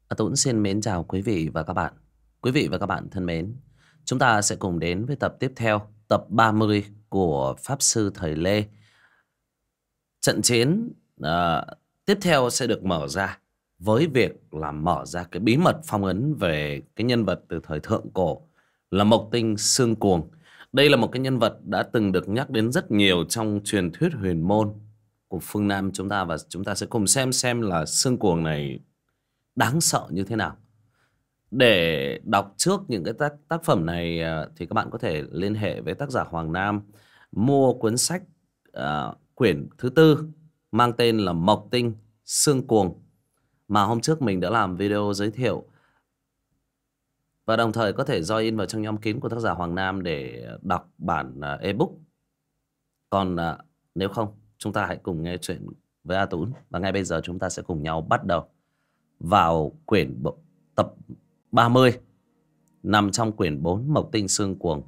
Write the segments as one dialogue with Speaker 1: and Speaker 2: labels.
Speaker 1: Tuấn xin mến chào quý vị và các bạn. Quý vị và các bạn thân mến, chúng ta sẽ cùng đến với tập tiếp theo, tập 30 của Pháp Sư Thời Lê. Trận chiến tiếp theo sẽ được mở ra với việc là mở ra cái bí mật phong ấn về cái nhân vật từ thời thượng cổ là Mộc Tinh Xương Cuồng. Đây là một cái nhân vật đã từng được nhắc đến rất nhiều trong truyền thuyết huyền môn của phương Nam chúng ta, và chúng ta sẽ cùng xem là Xương Cuồng này đáng sợ như thế nào. Để đọc trước những cái tác phẩm này thì các bạn có thể liên hệ với tác giả Hoàng Nam, mua cuốn sách quyển thứ tư mang tên là Mộc Tinh Xương Cuồng mà hôm trước mình đã làm video giới thiệu, và đồng thời có thể join vào trong nhóm kín của tác giả Hoàng Nam để đọc bản ebook. Còn nếu không, chúng ta hãy cùng nghe chuyện với A Tún. Và ngay bây giờ chúng ta sẽ cùng nhau bắt đầu vào tập 30 nằm trong quyển 4 Mộc Tinh Xương Cuồng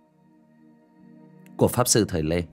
Speaker 1: của Pháp Sư Thời Lê.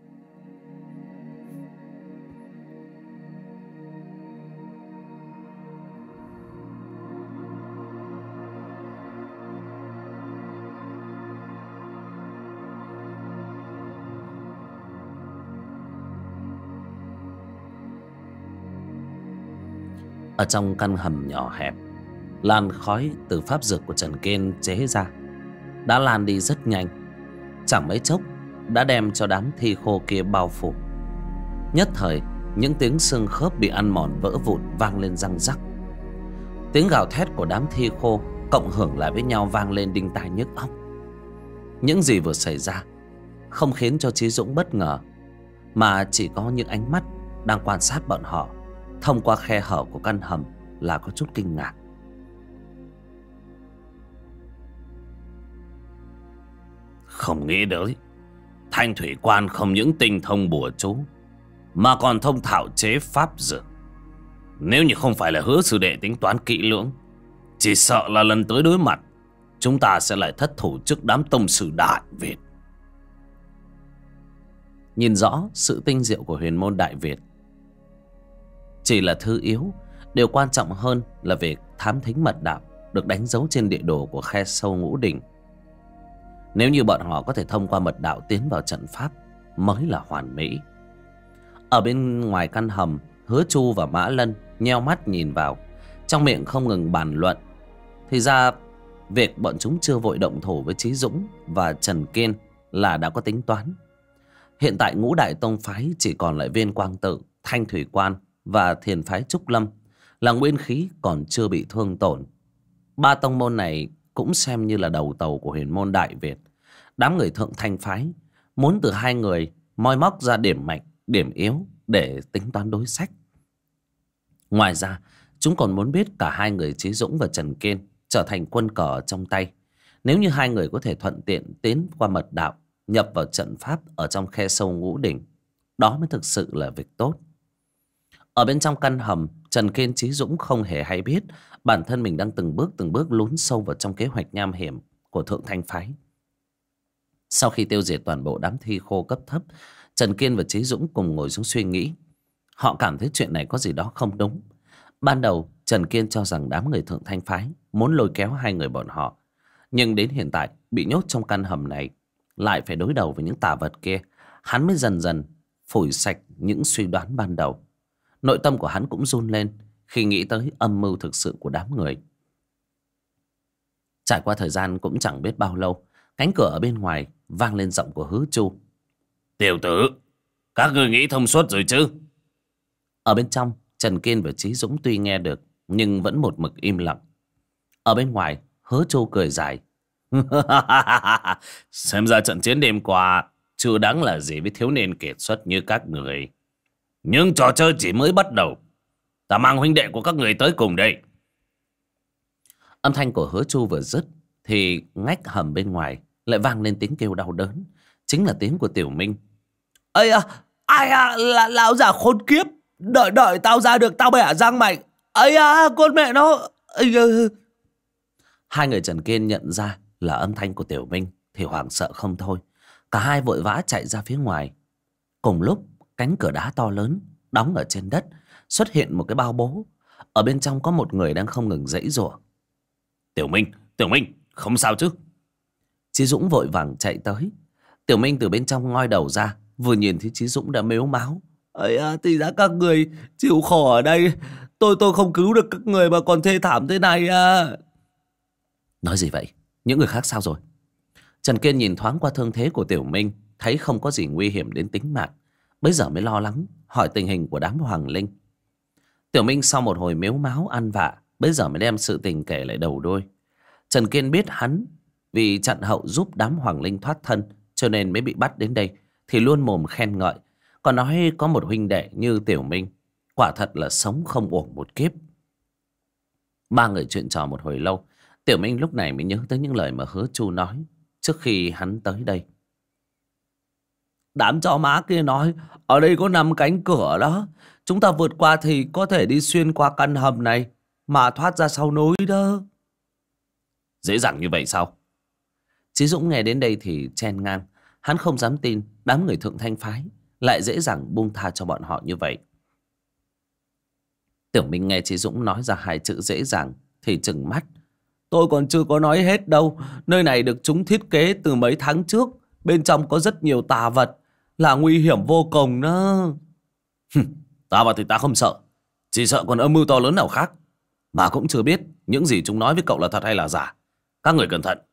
Speaker 1: Ở trong căn hầm nhỏ hẹp, làn khói từ pháp dược của Trần Kiên chế ra đã lan đi rất nhanh. Chẳng mấy chốc đã đem cho đám thi khô kia bao phủ. Nhất thời, những tiếng xương khớp bị ăn mòn vỡ vụn vang lên răng rắc. Tiếng gào thét của đám thi khô cộng hưởng lại với nhau vang lên đinh tai nhức óc. Những gì vừa xảy ra không khiến cho Chí Dũng bất ngờ, mà chỉ có những ánh mắt đang quan sát bọn họ thông qua khe hở của căn hầm là có chút kinh ngạc. Không nghĩ tới Thanh Thủy Quan không những tinh thông bùa chú mà còn thông thạo chế pháp dược. Nếu như không phải là Hứa sư đệ tính toán kỹ lưỡng, chỉ sợ là lần tới đối mặt chúng ta sẽ lại thất thủ trước đám tông sư Đại Việt. Nhìn rõ sự tinh diệu của huyền môn Đại Việt chỉ là thứ yếu, điều quan trọng hơn là việc thám thính mật đạo được đánh dấu trên địa đồ của khe sâu Ngũ Đỉnh. Nếu như bọn họ có thể thông qua mật đạo tiến vào trận pháp mới là hoàn mỹ. Ở bên ngoài căn hầm, Hứa Chu và Mã Lân nheo mắt nhìn vào, trong miệng không ngừng bàn luận. Thì ra việc bọn chúng chưa vội động thủ với Chí Dũng và Trần Kiên là đã có tính toán. Hiện tại Ngũ Đại Tông phái chỉ còn lại Viên Quang Tự, Thanh Thủy Quan và Thiền phái Trúc Lâm là nguyên khí còn chưa bị thương tổn. Ba tông môn này cũng xem như là đầu tàu của huyền môn Đại Việt. Đám người Thượng Thanh phái muốn từ hai người moi móc ra điểm mạnh, điểm yếu để tính toán đối sách. Ngoài ra, chúng còn muốn biết cả hai người Chí Dũng và Trần Kiên trở thành quân cờ trong tay. Nếu như hai người có thể thuận tiện tiến qua mật đạo, nhập vào trận pháp ở trong khe sâu Ngũ Đỉnh, đó mới thực sự là việc tốt. Ở bên trong căn hầm, Trần Kiên, Chí Dũng không hề hay biết bản thân mình đang từng bước lún sâu vào trong kế hoạch nham hiểm của Thượng Thanh phái. Sau khi tiêu diệt toàn bộ đám thi khô cấp thấp, Trần Kiên và Chí Dũng cùng ngồi xuống suy nghĩ. Họ cảm thấy chuyện này có gì đó không đúng. Ban đầu Trần Kiên cho rằng đám người Thượng Thanh phái muốn lôi kéo hai người bọn họ, nhưng đến hiện tại bị nhốt trong căn hầm này, lại phải đối đầu với những tà vật kia, hắn mới dần dần phủi sạch những suy đoán ban đầu. Nội tâm của hắn cũng run lên khi nghĩ tới âm mưu thực sự của đám người. Trải qua thời gian cũng chẳng biết bao lâu, cánh cửa ở bên ngoài vang lên giọng của Hứa Chu. Tiểu tử, các người nghĩ thông suốt rồi chứ? Ở bên trong, Trần Kiên và Chí Dũng tuy nghe được nhưng vẫn một mực im lặng. Ở bên ngoài, Hứa Chu cười dài. Xem ra trận chiến đêm qua chưa đáng là gì với thiếu niên kiệt xuất như các người. Nhưng trò chơi chỉ mới bắt đầu. Ta mang huynh đệ của các người tới cùng đây. Âm thanh của Hứa Chu vừa dứt thì ngách hầm bên ngoài lại vang lên tiếng kêu đau đớn. Chính là tiếng của Tiểu Minh. Ây à, ai à, lão già khốn kiếp. Đợi tao ra được tao bẻ răng mày. Ây à, con mẹ nó. Hai người Trần Kiên nhận ra là âm thanh của Tiểu Minh thì hoảng sợ không thôi. Cả hai vội vã chạy ra phía ngoài. Cùng lúc, cánh cửa đá to lớn đóng ở trên đất xuất hiện một cái bao bố. Ở bên trong có một người đang không ngừng giãy giụa. Tiểu Minh, không sao chứ? Chí Dũng vội vàng chạy tới. Tiểu Minh từ bên trong ngoi đầu ra, vừa nhìn thấy Chí Dũng đã mếu máo. Ấy à, thì ra các người chịu khổ ở đây. Tôi không cứu được các người mà còn thê thảm thế này à. Nói gì vậy? Những người khác sao rồi? Trần Kiên nhìn thoáng qua thương thế của Tiểu Minh, thấy không có gì nguy hiểm đến tính mạng, bấy giờ mới lo lắng hỏi tình hình của đám Hoàng Linh. Tiểu Minh sau một hồi mếu máo ăn vạ, bấy giờ mới đem sự tình kể lại đầu đuôi. Trần Kiên biết hắn vì chặn hậu giúp đám Hoàng Linh thoát thân cho nên mới bị bắt đến đây, thì luôn mồm khen ngợi, còn nói có một huynh đệ như Tiểu Minh quả thật là sống không uổng một kiếp. Ba người chuyện trò một hồi lâu, Tiểu Minh lúc này mới nhớ tới những lời mà Hứa Chu nói trước khi hắn tới đây. Đám chó má kia nói ở đây có 5 cánh cửa đó, chúng ta vượt qua thì có thể đi xuyên qua căn hầm này mà thoát ra sau núi đó. Dễ dàng như vậy sao? Chí Dũng nghe đến đây thì chen ngang. Hắn không dám tin đám người Thượng Thanh phái lại dễ dàng buông tha cho bọn họ như vậy. Tiểu Minh nghe Chí Dũng nói ra 2 chữ dễ dàng thì trừng mắt. Tôi còn chưa có nói hết đâu. Nơi này được chúng thiết kế từ mấy tháng trước. Bên trong có rất nhiều tà vật, là nguy hiểm vô cùng đó. Tà vật thì ta không sợ, chỉ sợ còn âm mưu to lớn nào khác. Mà cũng chưa biết những gì chúng nói với cậu là thật hay là giả. Các người cẩn thận.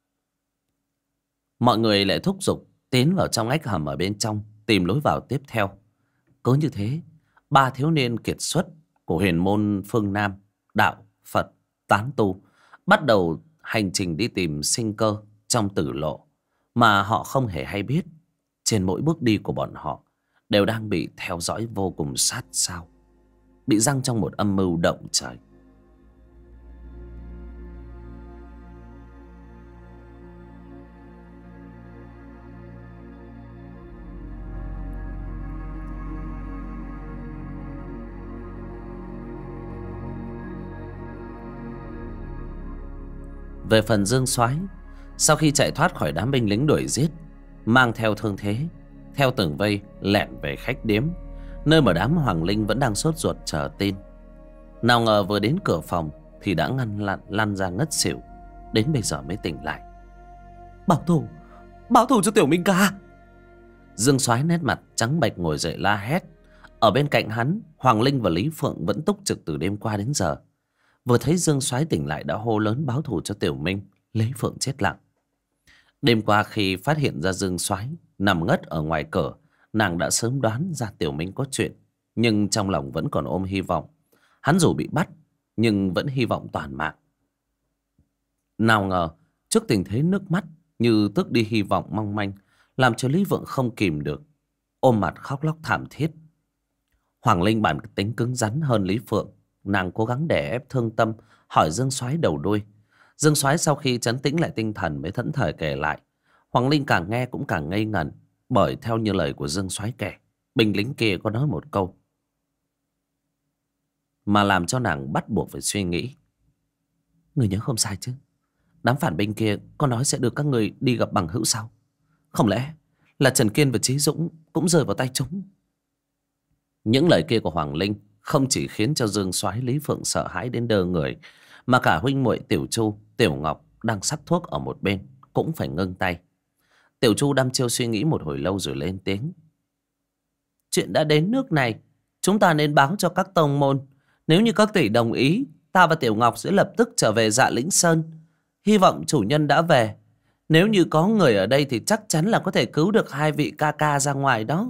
Speaker 1: Mọi người lại thúc giục tiến vào trong ách hầm ở bên trong, tìm lối vào tiếp theo. Cứ như thế, 3 thiếu niên kiệt xuất của huyền môn phương Nam, đạo, Phật, tán tu bắt đầu hành trình đi tìm sinh cơ trong tử lộ mà họ không hề hay biết. Trên mỗi bước đi của bọn họ đều đang bị theo dõi vô cùng sát sao, bị giăng trong một âm mưu động trời. Về phần Dương Soái, sau khi chạy thoát khỏi đám binh lính đuổi giết, mang theo thương thế, theo tường vây lẻn về khách điếm, nơi mà đám Hoàng Linh vẫn đang sốt ruột chờ tin. Nào ngờ vừa đến cửa phòng thì đã lăn ra ngất xỉu, đến bây giờ mới tỉnh lại. Báo thù cho Tiểu Minh ca. Dương Soái nét mặt trắng bệch ngồi dậy la hét. Ở bên cạnh hắn, Hoàng Linh và Lý Phượng vẫn túc trực từ đêm qua đến giờ. Vừa thấy Dương Soái tỉnh lại đã hô lớn báo thù cho Tiểu Minh. Lý Phượng chết lặng. Đêm qua khi phát hiện ra Dương Soái nằm ngất ở ngoài cửa, nàng đã sớm đoán ra Tiểu Minh có chuyện, nhưng trong lòng vẫn còn ôm hy vọng. Hắn dù bị bắt nhưng vẫn hy vọng toàn mạng. Nào ngờ trước tình thế nước mắt như tước đi hy vọng mong manh, làm cho Lý Phượng không kìm được, ôm mặt khóc lóc thảm thiết. Hoàng Linh bản tính cứng rắn hơn Lý Phượng, nàng cố gắng đè ép thương tâm hỏi Dương Soái đầu đuôi. Dương Soái sau khi trấn tĩnh lại tinh thần mới thẫn thờ kể lại. Hoàng Linh càng nghe cũng càng ngây ngẩn, bởi theo như lời của Dương Soái kể, binh lính kia có nói một câu mà làm cho nàng bắt buộc phải suy nghĩ. Người nhớ không sai chứ? Đám phản binh kia có nói sẽ được các người đi gặp bằng hữu sao? Không lẽ là Trần Kiên và Chí Dũng cũng rơi vào tay chúng? Những lời kia của Hoàng Linh không chỉ khiến cho Dương Soái Lý Phượng sợ hãi đến đơ người, mà cả huynh muội Tiểu Chu, Tiểu Ngọc đang sắc thuốc ở một bên cũng phải ngưng tay. Tiểu Chu đăm chiêu suy nghĩ một hồi lâu rồi lên tiếng. Chuyện đã đến nước này, chúng ta nên báo cho các tông môn. Nếu như các tỷ đồng ý, ta và Tiểu Ngọc sẽ lập tức trở về Dạ Lĩnh Sơn. Hy vọng chủ nhân đã về. Nếu như có người ở đây thì chắc chắn là có thể cứu được 2 vị ca ca ra ngoài đó.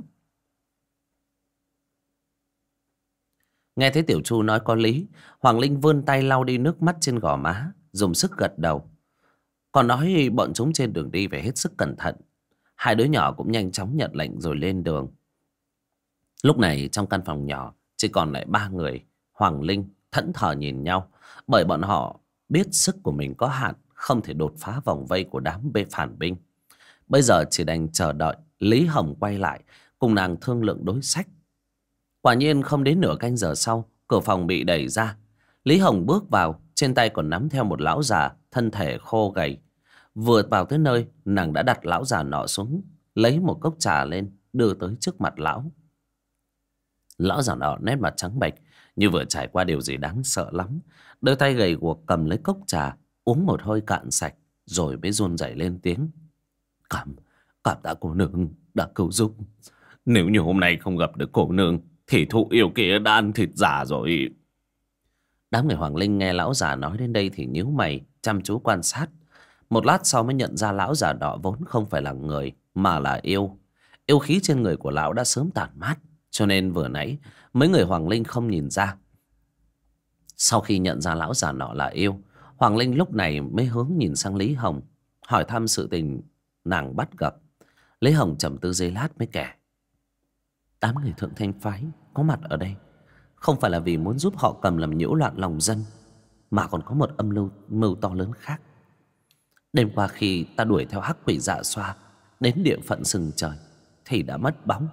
Speaker 1: Nghe thấy Tiểu Chu nói có lý, Hoàng Linh vươn tay lau đi nước mắt trên gò má, dùng sức gật đầu. Còn nói bọn chúng trên đường đi phải hết sức cẩn thận. 2 đứa nhỏ cũng nhanh chóng nhận lệnh rồi lên đường. Lúc này trong căn phòng nhỏ chỉ còn lại 3 người. Hoàng Linh thẫn thờ nhìn nhau, bởi bọn họ biết sức của mình có hạn, không thể đột phá vòng vây của đám bê phản binh. Bây giờ chỉ đành chờ đợi Lý Hồng quay lại cùng nàng thương lượng đối sách. Quả nhiên không đến nửa canh giờ sau, cửa phòng bị đẩy ra. Lý Hồng bước vào, trên tay còn nắm theo một lão già thân thể khô gầy. Vừa vào tới nơi, nàng đã đặt lão già nọ xuống, lấy một cốc trà lên đưa tới trước mặt lão. Lão già nọ nét mặt trắng bệch, như vừa trải qua điều gì đáng sợ lắm. Đôi tay gầy guộc cầm lấy cốc trà, uống một hơi cạn sạch, rồi mới run rẩy lên tiếng. Cảm tạ cô nương đã cứu giúp. Nếu như hôm nay không gặp được cô nương thì thụ yêu kia đã ăn thịt giả rồi. Đám người Hoàng Linh nghe lão già nói đến đây thì nhíu mày, chăm chú quan sát. Một lát sau mới nhận ra lão già đó vốn không phải là người mà là yêu. Yêu khí trên người của lão đã sớm tản mát, cho nên vừa nãy mấy người Hoàng Linh không nhìn ra. Sau khi nhận ra lão già nọ là yêu, Hoàng Linh lúc này mới hướng nhìn sang Lý Hồng, hỏi thăm sự tình nàng bắt gặp. Lý Hồng trầm tư giây lát mới kể. Đám người Thượng Thanh phái có mặt ở đây không phải là vì muốn giúp họ Cầm làm nhiễu loạn lòng dân, mà còn có một mưu to lớn khác. Đêm qua khi ta đuổi theo hắc quỷ Dạ Xoa đến địa phận sừng trời thì đã mất bóng.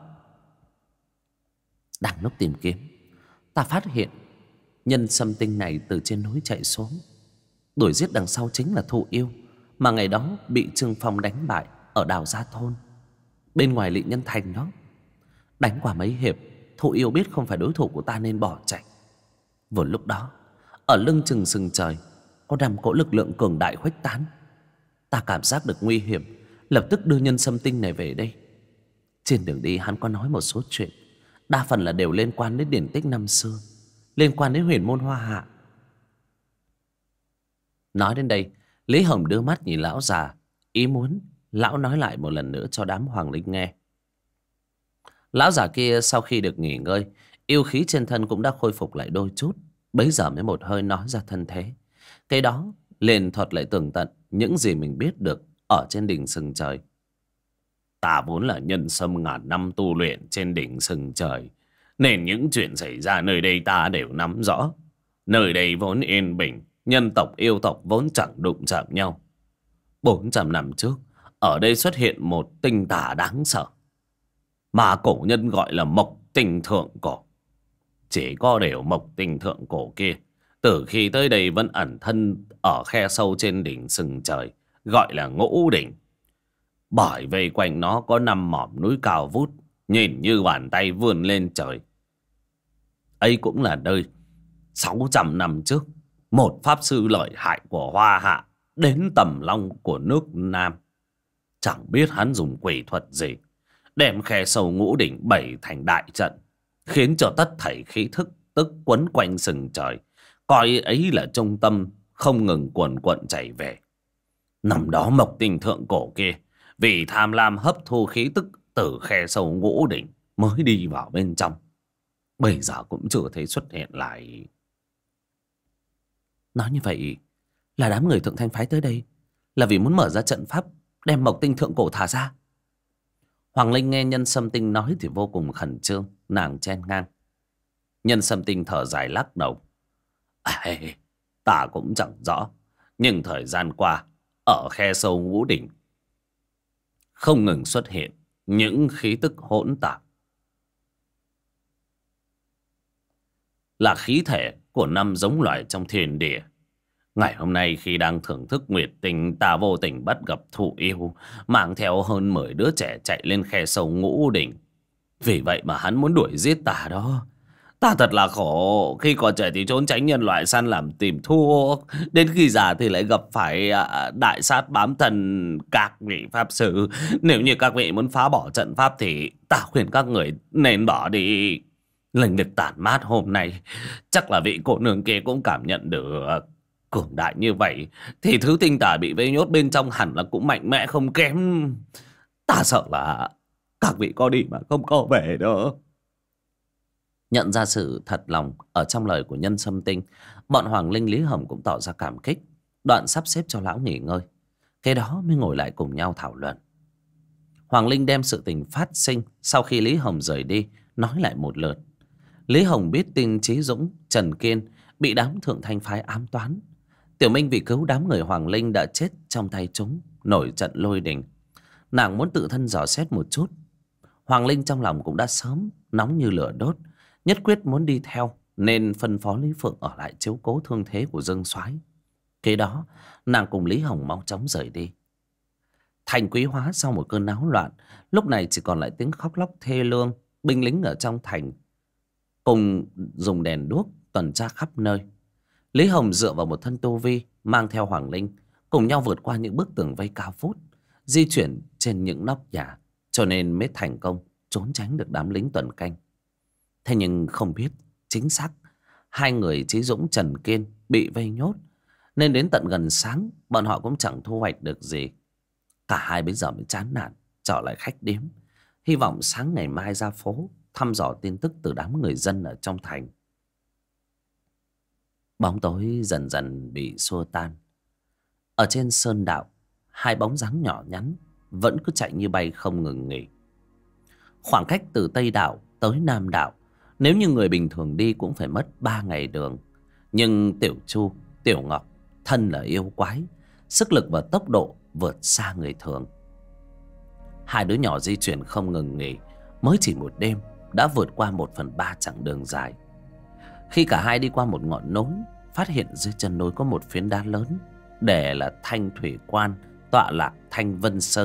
Speaker 1: Đang lúc tìm kiếm, ta phát hiện nhân xâm tinh này từ trên núi chạy xuống. Đuổi giết đằng sau chính là Thụ Yêu, mà ngày đó bị Trương Phong đánh bại ở đào Gia Thôn, bên ngoài Lị Nhân Thành đó. Đánh qua mấy hiệp, Thụ Yêu biết không phải đối thủ của ta nên bỏ chạy. Vừa lúc đó, ở lưng chừng sừng trời có 5 cỗ lực lượng cường đại khuếch tán. Ta cảm giác được nguy hiểm, lập tức đưa nhân xâm tinh này về đây. Trên đường đi hắn có nói một số chuyện, đa phần là đều liên quan đến điển tích năm xưa, liên quan đến huyền môn Hoa Hạ. Nói đến đây, Lý Hồng đưa mắt nhìn lão già, ý muốn lão nói lại một lần nữa cho đám Hoàng Linh nghe. Lão già kia sau khi được nghỉ ngơi, yêu khí trên thân cũng đã khôi phục lại đôi chút. Bấy giờ mới một hơi nói ra thân thế. Cái đó liền thuật lại tường tận những gì mình biết được ở trên đỉnh sừng trời. Ta vốn là nhân xâm ngàn năm tu luyện trên đỉnh sừng trời, nên những chuyện xảy ra nơi đây ta đều nắm rõ. Nơi đây vốn yên bình, nhân tộc yêu tộc vốn chẳng đụng chạm nhau. 400 năm trước, ở đây xuất hiện một tinh tà đáng sợ mà cổ nhân gọi là Mộc Tinh Thượng Cổ. Chỉ có điều Mộc Tinh Thượng Cổ kia từ khi tới đây vẫn ẩn thân ở khe sâu trên đỉnh sừng trời, gọi là Ngũ Đỉnh. Bởi vây quanh nó có 5 mỏm núi cao vút, nhìn như bàn tay vươn lên trời. Ấy cũng là nơi 600 năm trước một pháp sư lợi hại của Hoa Hạ đến Tầm Long của nước Nam. Chẳng biết hắn dùng quỷ thuật gì, đem khe sâu Ngũ Đỉnh bày thành đại trận, khiến cho tất thảy khí thức tức quấn quanh sừng trời, coi ấy là trung tâm, không ngừng cuồn cuộn chảy về. Năm đó Mộc Tinh Thượng Cổ kia vì tham lam hấp thu khí tức từ khe sâu Ngũ Đỉnh mới đi vào bên trong. Bây giờ cũng chưa thấy xuất hiện lại. Nói như vậy là đám người Thượng Thanh phái tới đây là vì muốn mở ra trận pháp đem Mộc Tinh Thượng Cổ thả ra. Hoàng Linh nghe Nhân Sâm Tinh nói thì vô cùng khẩn trương, nàng chen ngang. Nhân Sâm Tinh thở dài lắc đầu. Ta cũng chẳng rõ, nhưng thời gian qua ở khe sâu Ngũ Đỉnh không ngừng xuất hiện những khí tức hỗn tạp, là khí thể của 5 giống loài trong thiên địa. Ngày hôm nay khi đang thưởng thức nguyệt tình, ta vô tình bắt gặp Thụ Yêu mang theo hơn 10 đứa trẻ chạy lên khe sâu Ngũ Đỉnh. Vì vậy mà hắn muốn đuổi giết ta đó. Ta thật là khổ, khi còn trẻ thì trốn tránh nhân loại săn làm tìm thuốc, đến khi già thì lại gặp phải đại sát bám thần các vị pháp sư. Nếu như các vị muốn phá bỏ trận pháp thì ta khuyên các người nên bỏ đi. Linh lực tản mát hôm nay, chắc là vị cô nương kia cũng cảm nhận được. Cường đại như vậy thì thứ tinh tà bị vây nhốt bên trong hẳn là cũng mạnh mẽ không kém. Ta sợ là các vị có đi mà không có về đâu. Nhận ra sự thật lòng ở trong lời của Nhân Sâm Tinh, bọn Hoàng Linh Lý Hồng cũng tỏ ra cảm kích, đoạn sắp xếp cho lão nghỉ ngơi. Cái đó mới ngồi lại cùng nhau thảo luận. Hoàng Linh đem sự tình phát sinh sau khi Lý Hồng rời đi nói lại một lượt. Lý Hồng biết tin Chí Dũng, Trần Kiên bị đám Thượng Thanh phái ám toán. Tiểu Minh vì cứu đám người Hoàng Linh đã chết trong tay chúng, nổi trận lôi đình. Nàng muốn tự thân dò xét một chút. Hoàng Linh trong lòng cũng đã sớm nóng như lửa đốt, nhất quyết muốn đi theo, nên phân phó Lý Phượng ở lại chiếu cố thương thế của Dương Soái. Kế đó nàng cùng Lý Hồng mau chóng rời đi. Thành Quý Hóa sau một cơn náo loạn, lúc này chỉ còn lại tiếng khóc lóc thê lương. Binh lính ở trong thành cùng dùng đèn đuốc tuần tra khắp nơi. Lý Hồng dựa vào một thân tu vi, mang theo Hoàng Linh, cùng nhau vượt qua những bức tường vây cao vút, di chuyển trên những nóc nhà, cho nên mới thành công trốn tránh được đám lính tuần canh. Thế nhưng không biết chính xác hai người Chí Dũng, Trần Kiên bị vây nhốt, nên đến tận gần sáng bọn họ cũng chẳng thu hoạch được gì. Cả hai bây giờ mới chán nản trở lại khách điếm, hy vọng sáng ngày mai ra phố thăm dò tin tức từ đám người dân ở trong thành. Bóng tối dần dần bị xua tan. Ở trên sơn đạo, hai bóng dáng nhỏ nhắn vẫn cứ chạy như bay không ngừng nghỉ. Khoảng cách từ Tây Đạo tới Nam Đạo, nếu như người bình thường đi cũng phải mất 3 ngày đường. Nhưng Tiểu Chu, Tiểu Ngọc thân là yêu quái, sức lực và tốc độ vượt xa người thường. Hai đứa nhỏ di chuyển không ngừng nghỉ, mới chỉ một đêm đã vượt qua 1/3 chặng đường dài. Khi cả hai đi qua một ngọn núi, phát hiện dưới chân núi có một phiến đá lớn, để là Thanh Thủy Quan, tọa lạc Thanh Vân Sơn.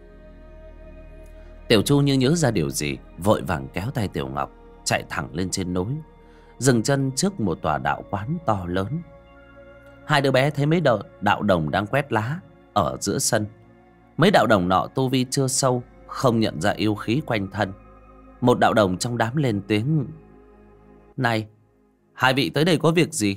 Speaker 1: Tiểu Chu như nhớ ra điều gì, vội vàng kéo tay Tiểu Ngọc chạy thẳng lên trên núi, dừng chân trước một tòa đạo quán to lớn. Hai đứa bé thấy mấy đạo đồng đang quét lá ở giữa sân. Mấy đạo đồng nọ tu vi chưa sâu, không nhận ra yêu khí quanh thân. Một đạo đồng trong đám lên tiếng: "Này, hai vị tới đây có việc gì?"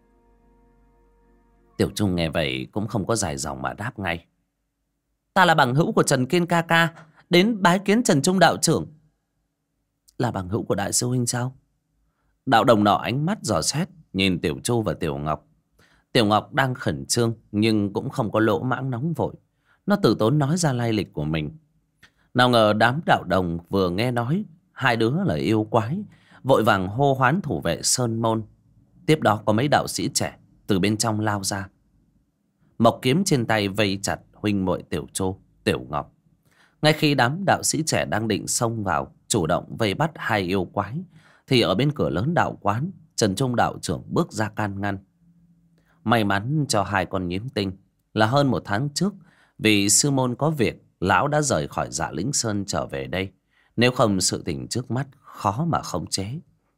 Speaker 1: Tiểu Trung nghe vậy cũng không có dài dòng mà đáp ngay: "Ta là bằng hữu của Trần Kiên ca ca, đến bái kiến Trần Trung đạo trưởng." "Là bằng hữu của đại sư huynh sao?" Đạo đồng nọ ánh mắt dò xét nhìn Tiểu Chu và Tiểu Ngọc. Tiểu Ngọc đang khẩn trương nhưng cũng không có lỗ mãng nóng vội. Nó từ tốn nói ra lai lịch của mình. Nào ngờ đám đạo đồng vừa nghe nói hai đứa là yêu quái, vội vàng hô hoán thủ vệ sơn môn. Tiếp đó có mấy đạo sĩ trẻ từ bên trong lao ra, mộc kiếm trên tay vây chặt huynh muội Tiểu Chu, Tiểu Ngọc. Ngay khi đám đạo sĩ trẻ đang định xông vào chủ động vây bắt hai yêu quái, thì ở bên cửa lớn đạo quán, Trần Trung đạo trưởng bước ra can ngăn. May mắn cho hai con nhím tinh là hơn 1 tháng trước, vì sư môn có việc, lão đã rời khỏi Dạ Lĩnh Sơn trở về đây. Nếu không sự tình trước mắt khó mà khống chế.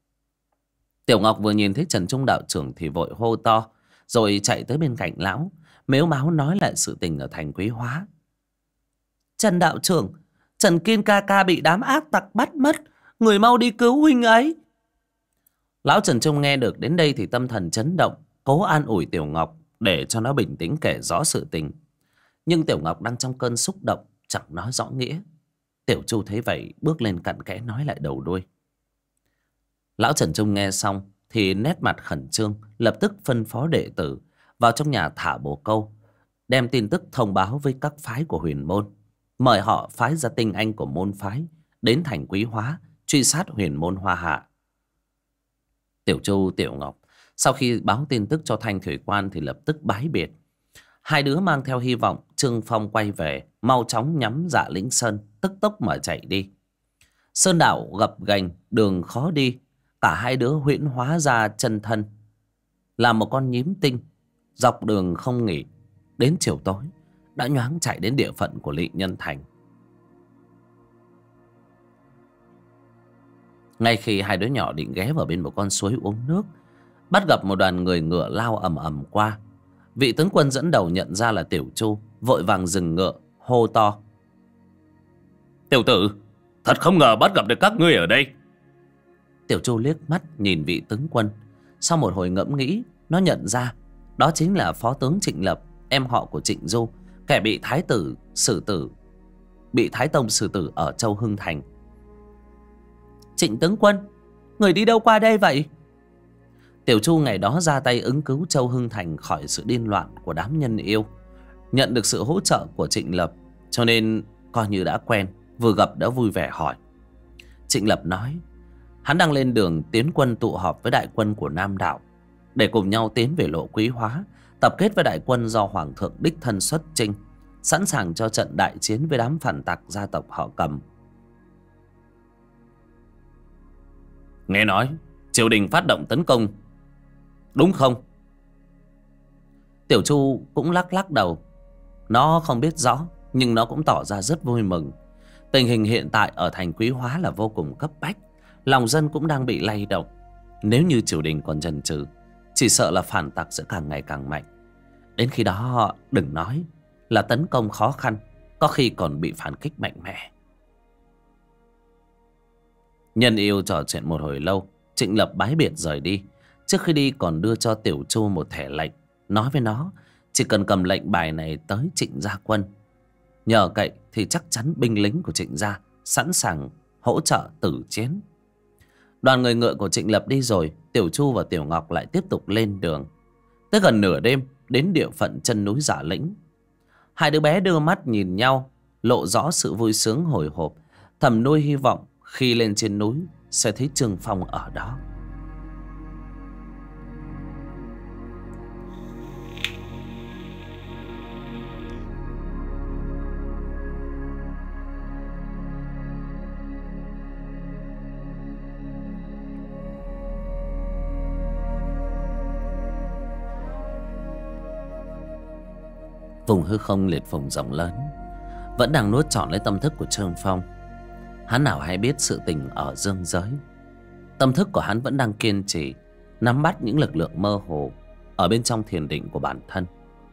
Speaker 1: Tiểu Ngọc vừa nhìn thấy Trần Trung đạo trưởng thì vội hô to, rồi chạy tới bên cạnh lão, mếu máo nói lại sự tình ở thành Quý Hóa. "Trần đạo trưởng, Trần Kiên ca ca bị đám ác tặc bắt mất, người mau đi cứu huynh ấy." Lão Trần Trung nghe được đến đây thì tâm thần chấn động, cố an ủi Tiểu Ngọc để cho nó bình tĩnh kể rõ sự tình. Nhưng Tiểu Ngọc đang trong cơn xúc động, chẳng nói rõ nghĩa. Tiểu Chu thấy vậy bước lên cặn kẽ nói lại đầu đuôi. Lão Trần Trung nghe xong thì nét mặt khẩn trương, lập tức phân phó đệ tử vào trong nhà thả bồ câu, đem tin tức thông báo với các phái của huyền môn, mời họ phái ra tinh anh của môn phái đến thành Quý Hóa truy sát huyền môn Hoa Hạ. Tiểu Chu, Tiểu Ngọc sau khi báo tin tức cho Thanh Thủy Quan thì lập tức bái biệt. Hai đứa mang theo hy vọng Trương Phong quay về, mau chóng nhắm Dạ Lĩnh Sơn, tức tốc mà chạy đi. Sơn đạo gập ghềnh, đường khó đi, cả hai đứa huyễn hóa ra chân thân là một con nhím tinh, dọc đường không nghỉ. Đến chiều tối đã nhoáng chạy đến địa phận của Lị Nhân Thành. Ngay khi hai đứa nhỏ định ghé vào bên một con suối uống nước, bắt gặp một đoàn người ngựa lao ầm ầm qua. Vị tướng quân dẫn đầu nhận ra là Tiểu Chu, vội vàng dừng ngựa, hô to: "Tiểu tử, thật không ngờ bắt gặp được các ngươi ở đây." Tiểu Chu liếc mắt nhìn vị tướng quân, sau một hồi ngẫm nghĩ, nó nhận ra đó chính là phó tướng Trịnh Lập, em họ của Trịnh Du, kẻ bị thái tông xử tử ở Châu Hưng Thành. "Trịnh tướng quân, người đi đâu qua đây vậy?" Tiểu Chu ngày đó ra tay ứng cứu Châu Hưng Thành khỏi sự điên loạn của đám nhân yêu, nhận được sự hỗ trợ của Trịnh Lập, cho nên coi như đã quen, vừa gặp đã vui vẻ hỏi. Trịnh Lập nói hắn đang lên đường tiến quân tụ họp với đại quân của Nam Đạo, để cùng nhau tiến về lộ Quý Hóa, tập kết với đại quân do Hoàng thượng đích thân xuất chinh, sẵn sàng cho trận đại chiến với đám phản tặc gia tộc họ Cầm. "Nghe nói triều đình phát động tấn công, đúng không?" Tiểu Chu cũng lắc lắc đầu. Nó không biết rõ, nhưng nó cũng tỏ ra rất vui mừng. Tình hình hiện tại ở thành Quý Hóa là vô cùng cấp bách, lòng dân cũng đang bị lay động. Nếu như triều đình còn chần chừ, chỉ sợ là phản tặc sẽ càng ngày càng mạnh. Đến khi đó đừng nói là tấn công khó khăn, có khi còn bị phản kích mạnh mẽ. Nhân yêu trò chuyện một hồi lâu, Trịnh Lập bái biệt rời đi. Trước khi đi còn đưa cho Tiểu Chu một thẻ lệnh, nói với nó chỉ cần cầm lệnh bài này tới Trịnh gia quân, nhờ cậy thì chắc chắn binh lính của Trịnh gia sẵn sàng hỗ trợ tử chiến. Đoàn người ngựa của Trịnh Lập đi rồi, Tiểu Chu và Tiểu Ngọc lại tiếp tục lên đường. Tới gần nửa đêm đến địa phận chân núi Giả Lĩnh. Hai đứa bé đưa mắt nhìn nhau, lộ rõ sự vui sướng hồi hộp, thầm nuôi hy vọng khi lên trên núi sẽ thấy Trương Phong ở đó. Vùng hư không liệt phùng rộng lớn vẫn đang nuốt trọn lấy tâm thức của Trương Phong. Hắn nào hay biết sự tình ở dương giới. Tâm thức của hắn vẫn đang kiên trì nắm bắt những lực lượng mơ hồ ở bên trong thiền định của bản thân.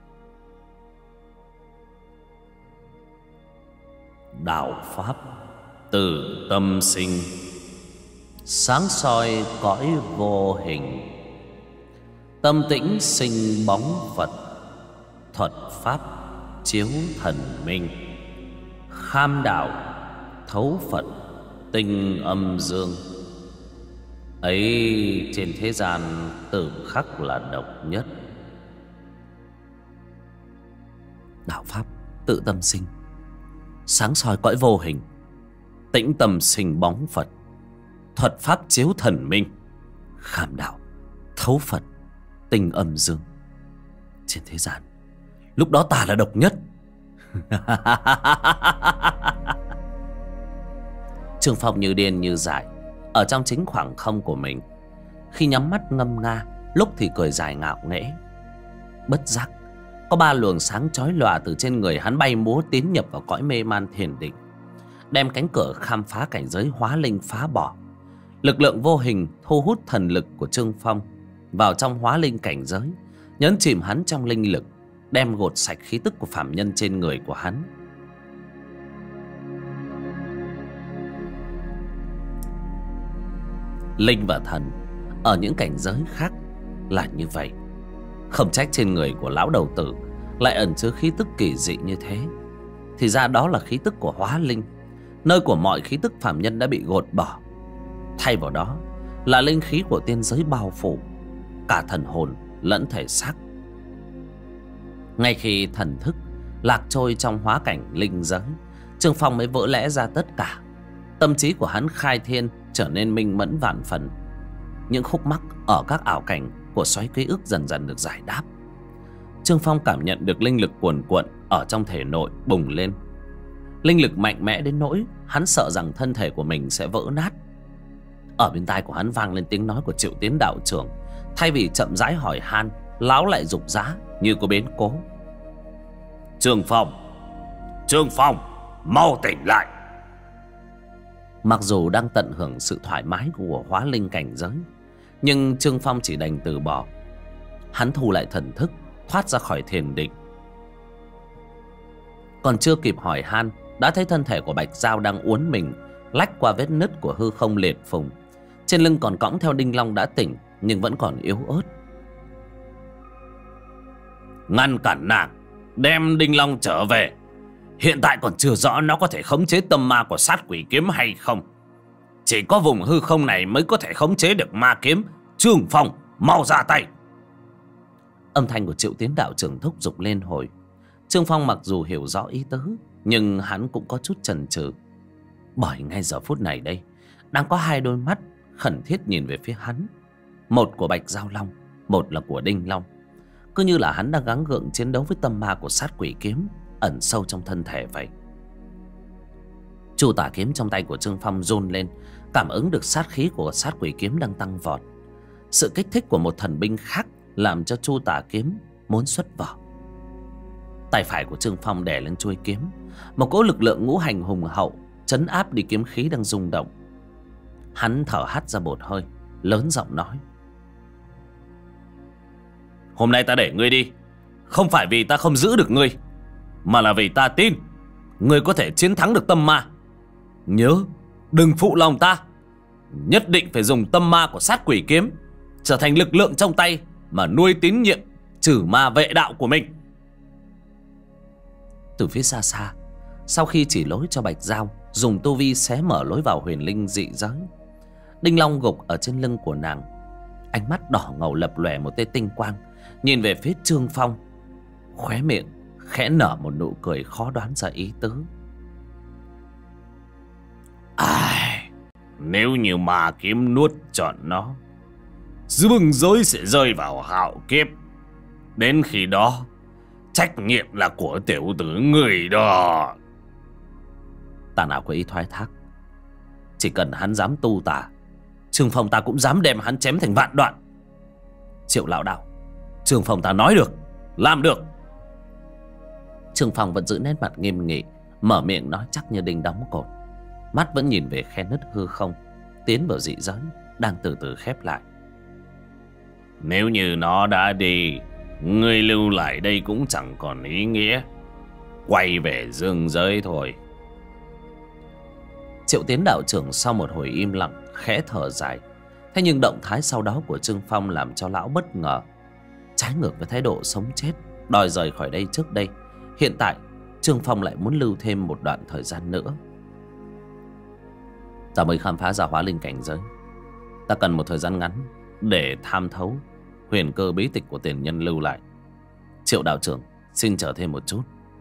Speaker 1: Đạo pháp từ tâm sinh, sáng soi cõi vô hình. Tâm tĩnh sinh bóng Phật, thuật pháp chiếu thần minh. Kham đạo thấu Phật, tinh âm dương. Ấy trên thế gian tự khắc là độc nhất. Đạo pháp tự tâm sinh, sáng soi cõi vô hình. Tĩnh tâm sinh bóng Phật, thuật pháp chiếu thần minh. Kham đạo thấu Phật, tinh âm dương. Trên thế gian lúc đó ta là độc nhất. Trương Phong như điên như dại ở trong chính khoảng không của mình. Khi nhắm mắt ngâm nga, lúc thì cười dài ngạo nghễ. Bất giác có ba luồng sáng chói lòa từ trên người hắn bay múa tiến nhập vào cõi mê man thiền định, đem cánh cửa khám phá cảnh giới hóa linh phá bỏ. Lực lượng vô hình thu hút thần lực của Trương Phong vào trong hóa linh cảnh giới, nhấn chìm hắn trong linh lực, đem gột sạch khí tức của phạm nhân trên người của hắn. Linh và thần ở những cảnh giới khác là như vậy. Không trách trên người của lão đầu tử lại ẩn chứa khí tức kỳ dị như thế. Thì ra đó là khí tức của hóa linh, nơi của mọi khí tức phạm nhân đã bị gột bỏ. Thay vào đó là linh khí của tiên giới bao phủ cả thần hồn lẫn thể xác. Ngay khi thần thức lạc trôi trong hóa cảnh linh giới, Trương Phong mới vỡ lẽ ra tất cả. Tâm trí của hắn khai thiên, trở nên minh mẫn vạn phần. Những khúc mắc ở các ảo cảnh của xoáy ký ức dần dần được giải đáp. Trương Phong cảm nhận được linh lực cuồn cuộn ở trong thể nội bùng lên. Linh lực mạnh mẽ đến nỗi hắn sợ rằng thân thể của mình sẽ vỡ nát. Ở bên tai của hắn vang lên tiếng nói của Triệu Tiến đạo trưởng. Thay vì chậm rãi hỏi han, lão lại rục rã như có biến cố. Trương Phong, mau tỉnh lại. Mặc dù đang tận hưởng sự thoải mái của hóa linh cảnh giới, nhưng Trương Phong chỉ đành từ bỏ. Hắn thu lại thần thức, thoát ra khỏi thiền định. Còn chưa kịp hỏi han, đã thấy thân thể của Bạch Giao đang uốn mình lách qua vết nứt của hư không liệt phùng. Trên lưng còn cõng theo Đinh Long đã tỉnh, nhưng vẫn còn yếu ớt. Ngăn cản nàng, đem Đinh Long trở về. Hiện tại còn chưa rõ nó có thể khống chế tâm ma của sát quỷ kiếm hay không. Chỉ có vùng hư không này mới có thể khống chế được ma kiếm. Trương Phong, mau ra tay. Âm thanh của Triệu Tiến đạo trưởng thúc giục lên hồi. Trương Phong mặc dù hiểu rõ ý tứ, nhưng hắn cũng có chút chần chừ. Bởi ngay giờ phút này đây, đang có hai đôi mắt khẩn thiết nhìn về phía hắn. Một của Bạch Giao Long, một là của Đinh Long. Cứ như là hắn đang gắng gượng chiến đấu với tâm ma của sát quỷ kiếm ẩn sâu trong thân thể vậy. Chu tả kiếm trong tay của Trương Phong run lên, cảm ứng được sát khí của sát quỷ kiếm đang tăng vọt. Sự kích thích của một thần binh khác làm cho chu tả kiếm muốn xuất vỏ. Tay phải của Trương Phong đè lên chuôi kiếm, một cỗ lực lượng ngũ hành hùng hậu trấn áp đi kiếm khí đang rung động. Hắn thở hắt ra một hơi, lớn giọng nói: hôm nay ta để ngươi đi, không phải vì ta không giữ được ngươi, mà là vì ta tin ngươi có thể chiến thắng được tâm ma. Nhớ, đừng phụ lòng ta. Nhất định phải dùng tâm ma của sát quỷ kiếm trở thành lực lượng trong tay mà nuôi tín nhiệm trừ ma vệ đạo của mình. Từ phía xa xa, sau khi chỉ lối cho Bạch Dao dùng tu vi xé mở lối vào huyền linh dị giới, Đinh Long gục ở trên lưng của nàng, ánh mắt đỏ ngầu lập lòe một tia tinh quang, nhìn về phía Trương Phong, khóe miệng khẽ nở một nụ cười khó đoán ra ý tứ. Ai, nếu như ma kiếm nuốt trọn nó, dương giới sẽ rơi vào hạo kiếp. Đến khi đó, trách nhiệm là của tiểu tử người đó. Ta nào có ý thoái thác. Chỉ cần hắn dám tu ta, Trương Phong ta cũng dám đem hắn chém thành vạn đoạn. Triệu lão đạo, Trương Phong ta nói được, làm được. Trương Phong vẫn giữ nét mặt nghiêm nghị, mở miệng nói chắc như đinh đóng cột, mắt vẫn nhìn về khe nứt hư không tiến vào dị giới đang từ từ khép lại. Nếu như nó đã đi, ngươi lưu lại đây cũng chẳng còn ý nghĩa. Quay về dương giới thôi. Triệu Tiến đạo trưởng sau một hồi im lặng khẽ thở dài. Thế nhưng động thái sau đó của Trương Phong làm cho lão bất ngờ. Trái ngược với thái độ sống chết đòi rời khỏi đây trước đây, hiện tại Trương Phong lại muốn lưu thêm một đoạn thời gian nữa. Ta mới khám phá ra hóa linh cảnh giới, ta cần một thời gian ngắn để tham thấu huyền cơ bí tịch của tiền nhân lưu lại. Triệu đạo trưởng xin chờ thêm một chút.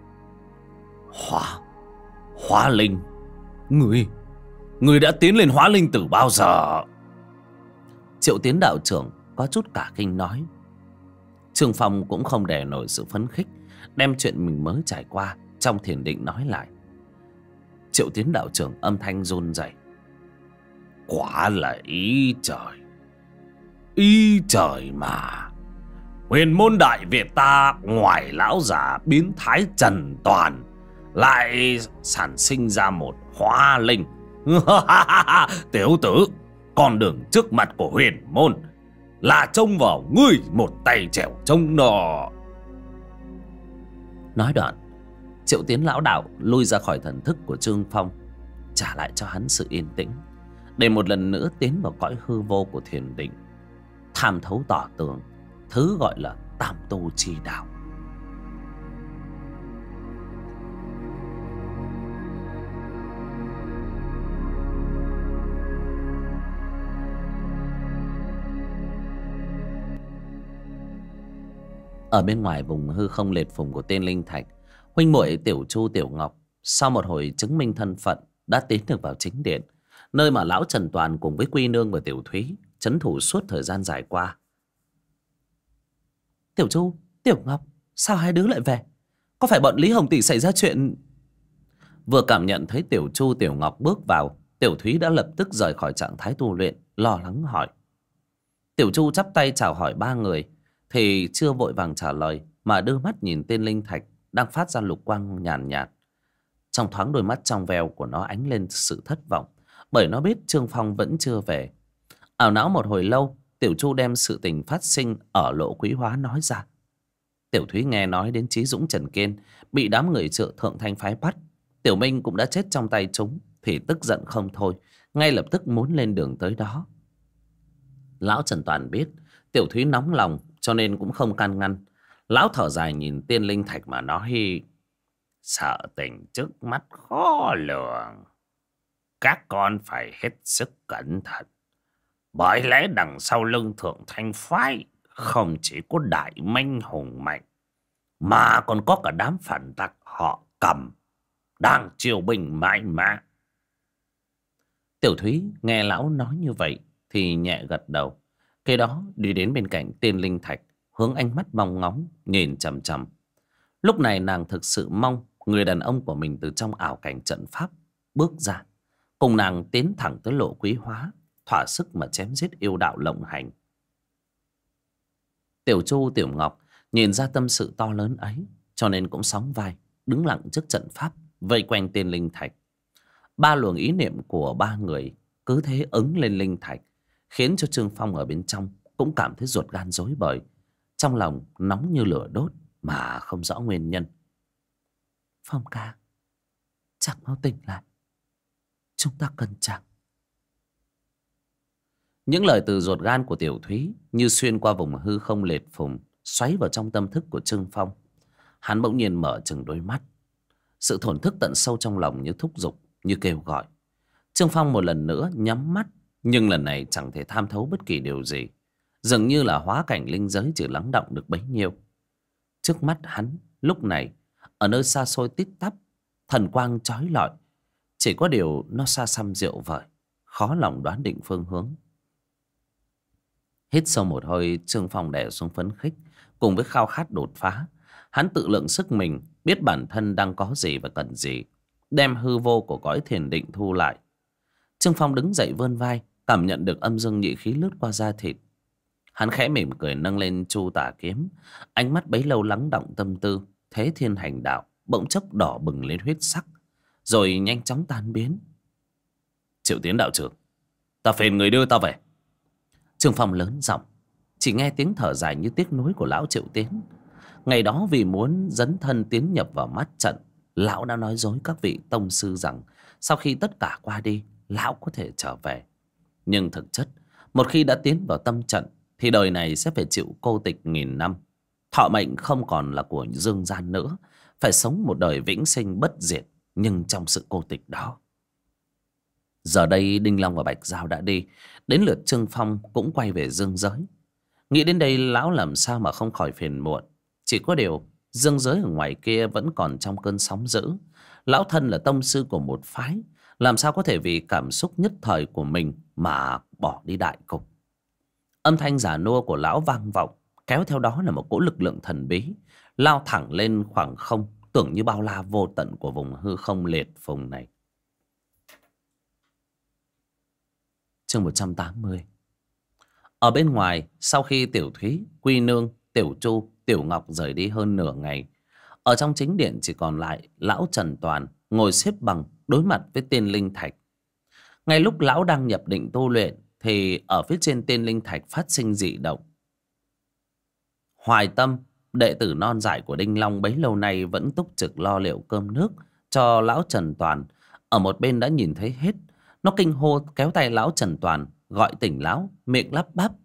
Speaker 1: Hóa linh? Người đã tiến lên hóa linh từ bao giờ? Triệu Tiến đạo trưởng có chút cả kinh nói. Trương Phong cũng không đè nổi sự phấn khích, đem chuyện mình mới trải qua trong thiền định nói lại. Triệu Tiến đạo trưởng âm thanh run rẩy. Quả là ý trời. Ý trời mà. Huyền môn Đại Việt ta ngoài lão già biến thái Trần Toàn, lại sản sinh ra một hóa linh. Tiểu tử, con đường trước mặt của huyền môn là trông vào ngươi một tay trèo trông nọ. Nói đoạn, Triệu Tiến lão đạo lui ra khỏi thần thức của Trương Phong, trả lại cho hắn sự yên tĩnh, để một lần nữa tiến vào cõi hư vô của thiền định, tham thấu tỏ tường thứ gọi là tam tu chi đạo. Ở bên ngoài vùng hư không liệt phùng của tên Linh Thạch, huynh muội Tiểu Chu Tiểu Ngọc sau một hồi chứng minh thân phận đã tiến được vào chính điện, nơi mà lão Trần Toàn cùng với Quy Nương và Tiểu Thúy trấn thủ suốt thời gian dài qua. Tiểu Chu, Tiểu Ngọc, sao hai đứa lại về? Có phải bọn Lý Hồng Tỷ xảy ra chuyện? Vừa cảm nhận thấy Tiểu Chu Tiểu Ngọc bước vào, Tiểu Thúy đã lập tức rời khỏi trạng thái tu luyện, lo lắng hỏi. Tiểu Chu chắp tay chào hỏi ba người, thì chưa vội vàng trả lời, mà đưa mắt nhìn tên Linh Thạch đang phát ra lục quang nhàn nhạt. Trong thoáng đôi mắt trong veo của nó ánh lên sự thất vọng, bởi nó biết Trương Phong vẫn chưa về. Ảo não một hồi lâu, Tiểu Chu đem sự tình phát sinh ở Lộ Quý Hóa nói ra. Tiểu Thúy nghe nói đến Chí Dũng Trần Kiên bị đám người Trợ Thượng Thanh phái bắt, Tiểu Minh cũng đã chết trong tay chúng, thì tức giận không thôi, ngay lập tức muốn lên đường tới đó. Lão Trần Toàn biết Tiểu Thúy nóng lòng, cho nên cũng không can ngăn. Lão thở dài nhìn tiên Linh Thạch mà nói: sợ tình trước mắt khó lường, các con phải hết sức cẩn thận. Bởi lẽ đằng sau lưng Thượng Thanh phái không chỉ có đại minh hùng mạnh, mà còn có cả đám phản tặc họ Cầm đang chiêu binh mãi mã. Tiểu Thúy nghe lão nói như vậy thì nhẹ gật đầu, kế đó đi đến bên cạnh tên Linh Thạch, hướng ánh mắt mong ngóng nhìn chằm chằm. Lúc này nàng thực sự mong người đàn ông của mình từ trong ảo cảnh trận pháp bước ra, cùng nàng tiến thẳng tới Lộ Quý Hóa, thỏa sức mà chém giết yêu đạo lộng hành. Tiểu Chu Tiểu Ngọc nhìn ra tâm sự to lớn ấy, cho nên cũng sóng vai đứng lặng trước trận pháp vây quanh tên Linh Thạch. Ba luồng ý niệm của ba người cứ thế ứng lên linh thạch, khiến cho Trương Phong ở bên trong cũng cảm thấy ruột gan rối bời, trong lòng nóng như lửa đốt mà không rõ nguyên nhân. Phong ca, chàng mau tỉnh lại, chúng ta cần chàng. Những lời từ ruột gan của Tiểu Thúy như xuyên qua vùng hư không liệt phùng, xoáy vào trong tâm thức của Trương Phong. Hắn bỗng nhiên mở chừng đôi mắt, sự thổn thức tận sâu trong lòng như thúc giục, như kêu gọi. Trương Phong một lần nữa nhắm mắt, nhưng lần này chẳng thể tham thấu bất kỳ điều gì, dường như là hóa cảnh linh giới chỉ lắng đọng được bấy nhiêu. Trước mắt hắn lúc này, ở nơi xa xôi tít tắp, thần quang chói lọi, chỉ có điều nó xa xăm rượu vời, khó lòng đoán định phương hướng. Hít sâu một hơi, Trương Phong đè xuống phấn khích, cùng với khao khát đột phá. Hắn tự lượng sức mình, biết bản thân đang có gì và cần gì, đem hư vô của cõi thiền định thu lại. Trương Phong đứng dậy vươn vai, cảm nhận được âm dương nhị khí lướt qua da thịt. Hắn khẽ mỉm cười nâng lên chu tả kiếm, ánh mắt bấy lâu lắng đọng tâm tư, thế thiên hành đạo bỗng chốc đỏ bừng lên huyết sắc, rồi nhanh chóng tan biến. Triệu Tiến đạo trưởng, ta phiền người đưa ta về. Trương Phong lớn giọng, chỉ nghe tiếng thở dài như tiếc nuối của lão Triệu Tiến. Ngày đó vì muốn dấn thân tiến nhập vào mắt trận, lão đã nói dối các vị tông sư rằng sau khi tất cả qua đi, lão có thể trở về. Nhưng thực chất, một khi đã tiến vào tâm trận thì đời này sẽ phải chịu cô tịch nghìn năm. Thọ mệnh không còn là của dương gian nữa, phải sống một đời vĩnh sinh bất diệt, nhưng trong sự cô tịch đó. Giờ đây Đinh Long và Bạch Giao đã đi, đến lượt Trương Phong cũng quay về dương giới. Nghĩ đến đây, lão làm sao mà không khỏi phiền muộn. Chỉ có điều dương giới ở ngoài kia vẫn còn trong cơn sóng dữ. Lão thân là tông sư của một phái, làm sao có thể vì cảm xúc nhất thời của mình mà bỏ đi đại cục. Âm thanh giả nua của lão vang vọng, kéo theo đó là một cỗ lực lượng thần bí, lao thẳng lên khoảng không, tưởng như bao la vô tận của vùng hư không liệt phùng này. Chương 180. Ở bên ngoài, sau khi Tiểu Thúy, Quy Nương, Tiểu Chu, Tiểu Ngọc rời đi hơn nửa ngày, ở trong chính điện chỉ còn lại lão Trần Toàn ngồi xếp bằng đối mặt với tiên linh thạch. Ngay lúc lão đang nhập định tu luyện thì ở phía trên tiên linh thạch phát sinh dị động. Hoài Tâm, đệ tử non dại của Đinh Long bấy lâu nay vẫn túc trực lo liệu cơm nước cho lão Trần Toàn, ở một bên đã nhìn thấy hết. Nó kinh hô kéo tay lão Trần Toàn gọi tỉnh lão, miệng lắp bắp: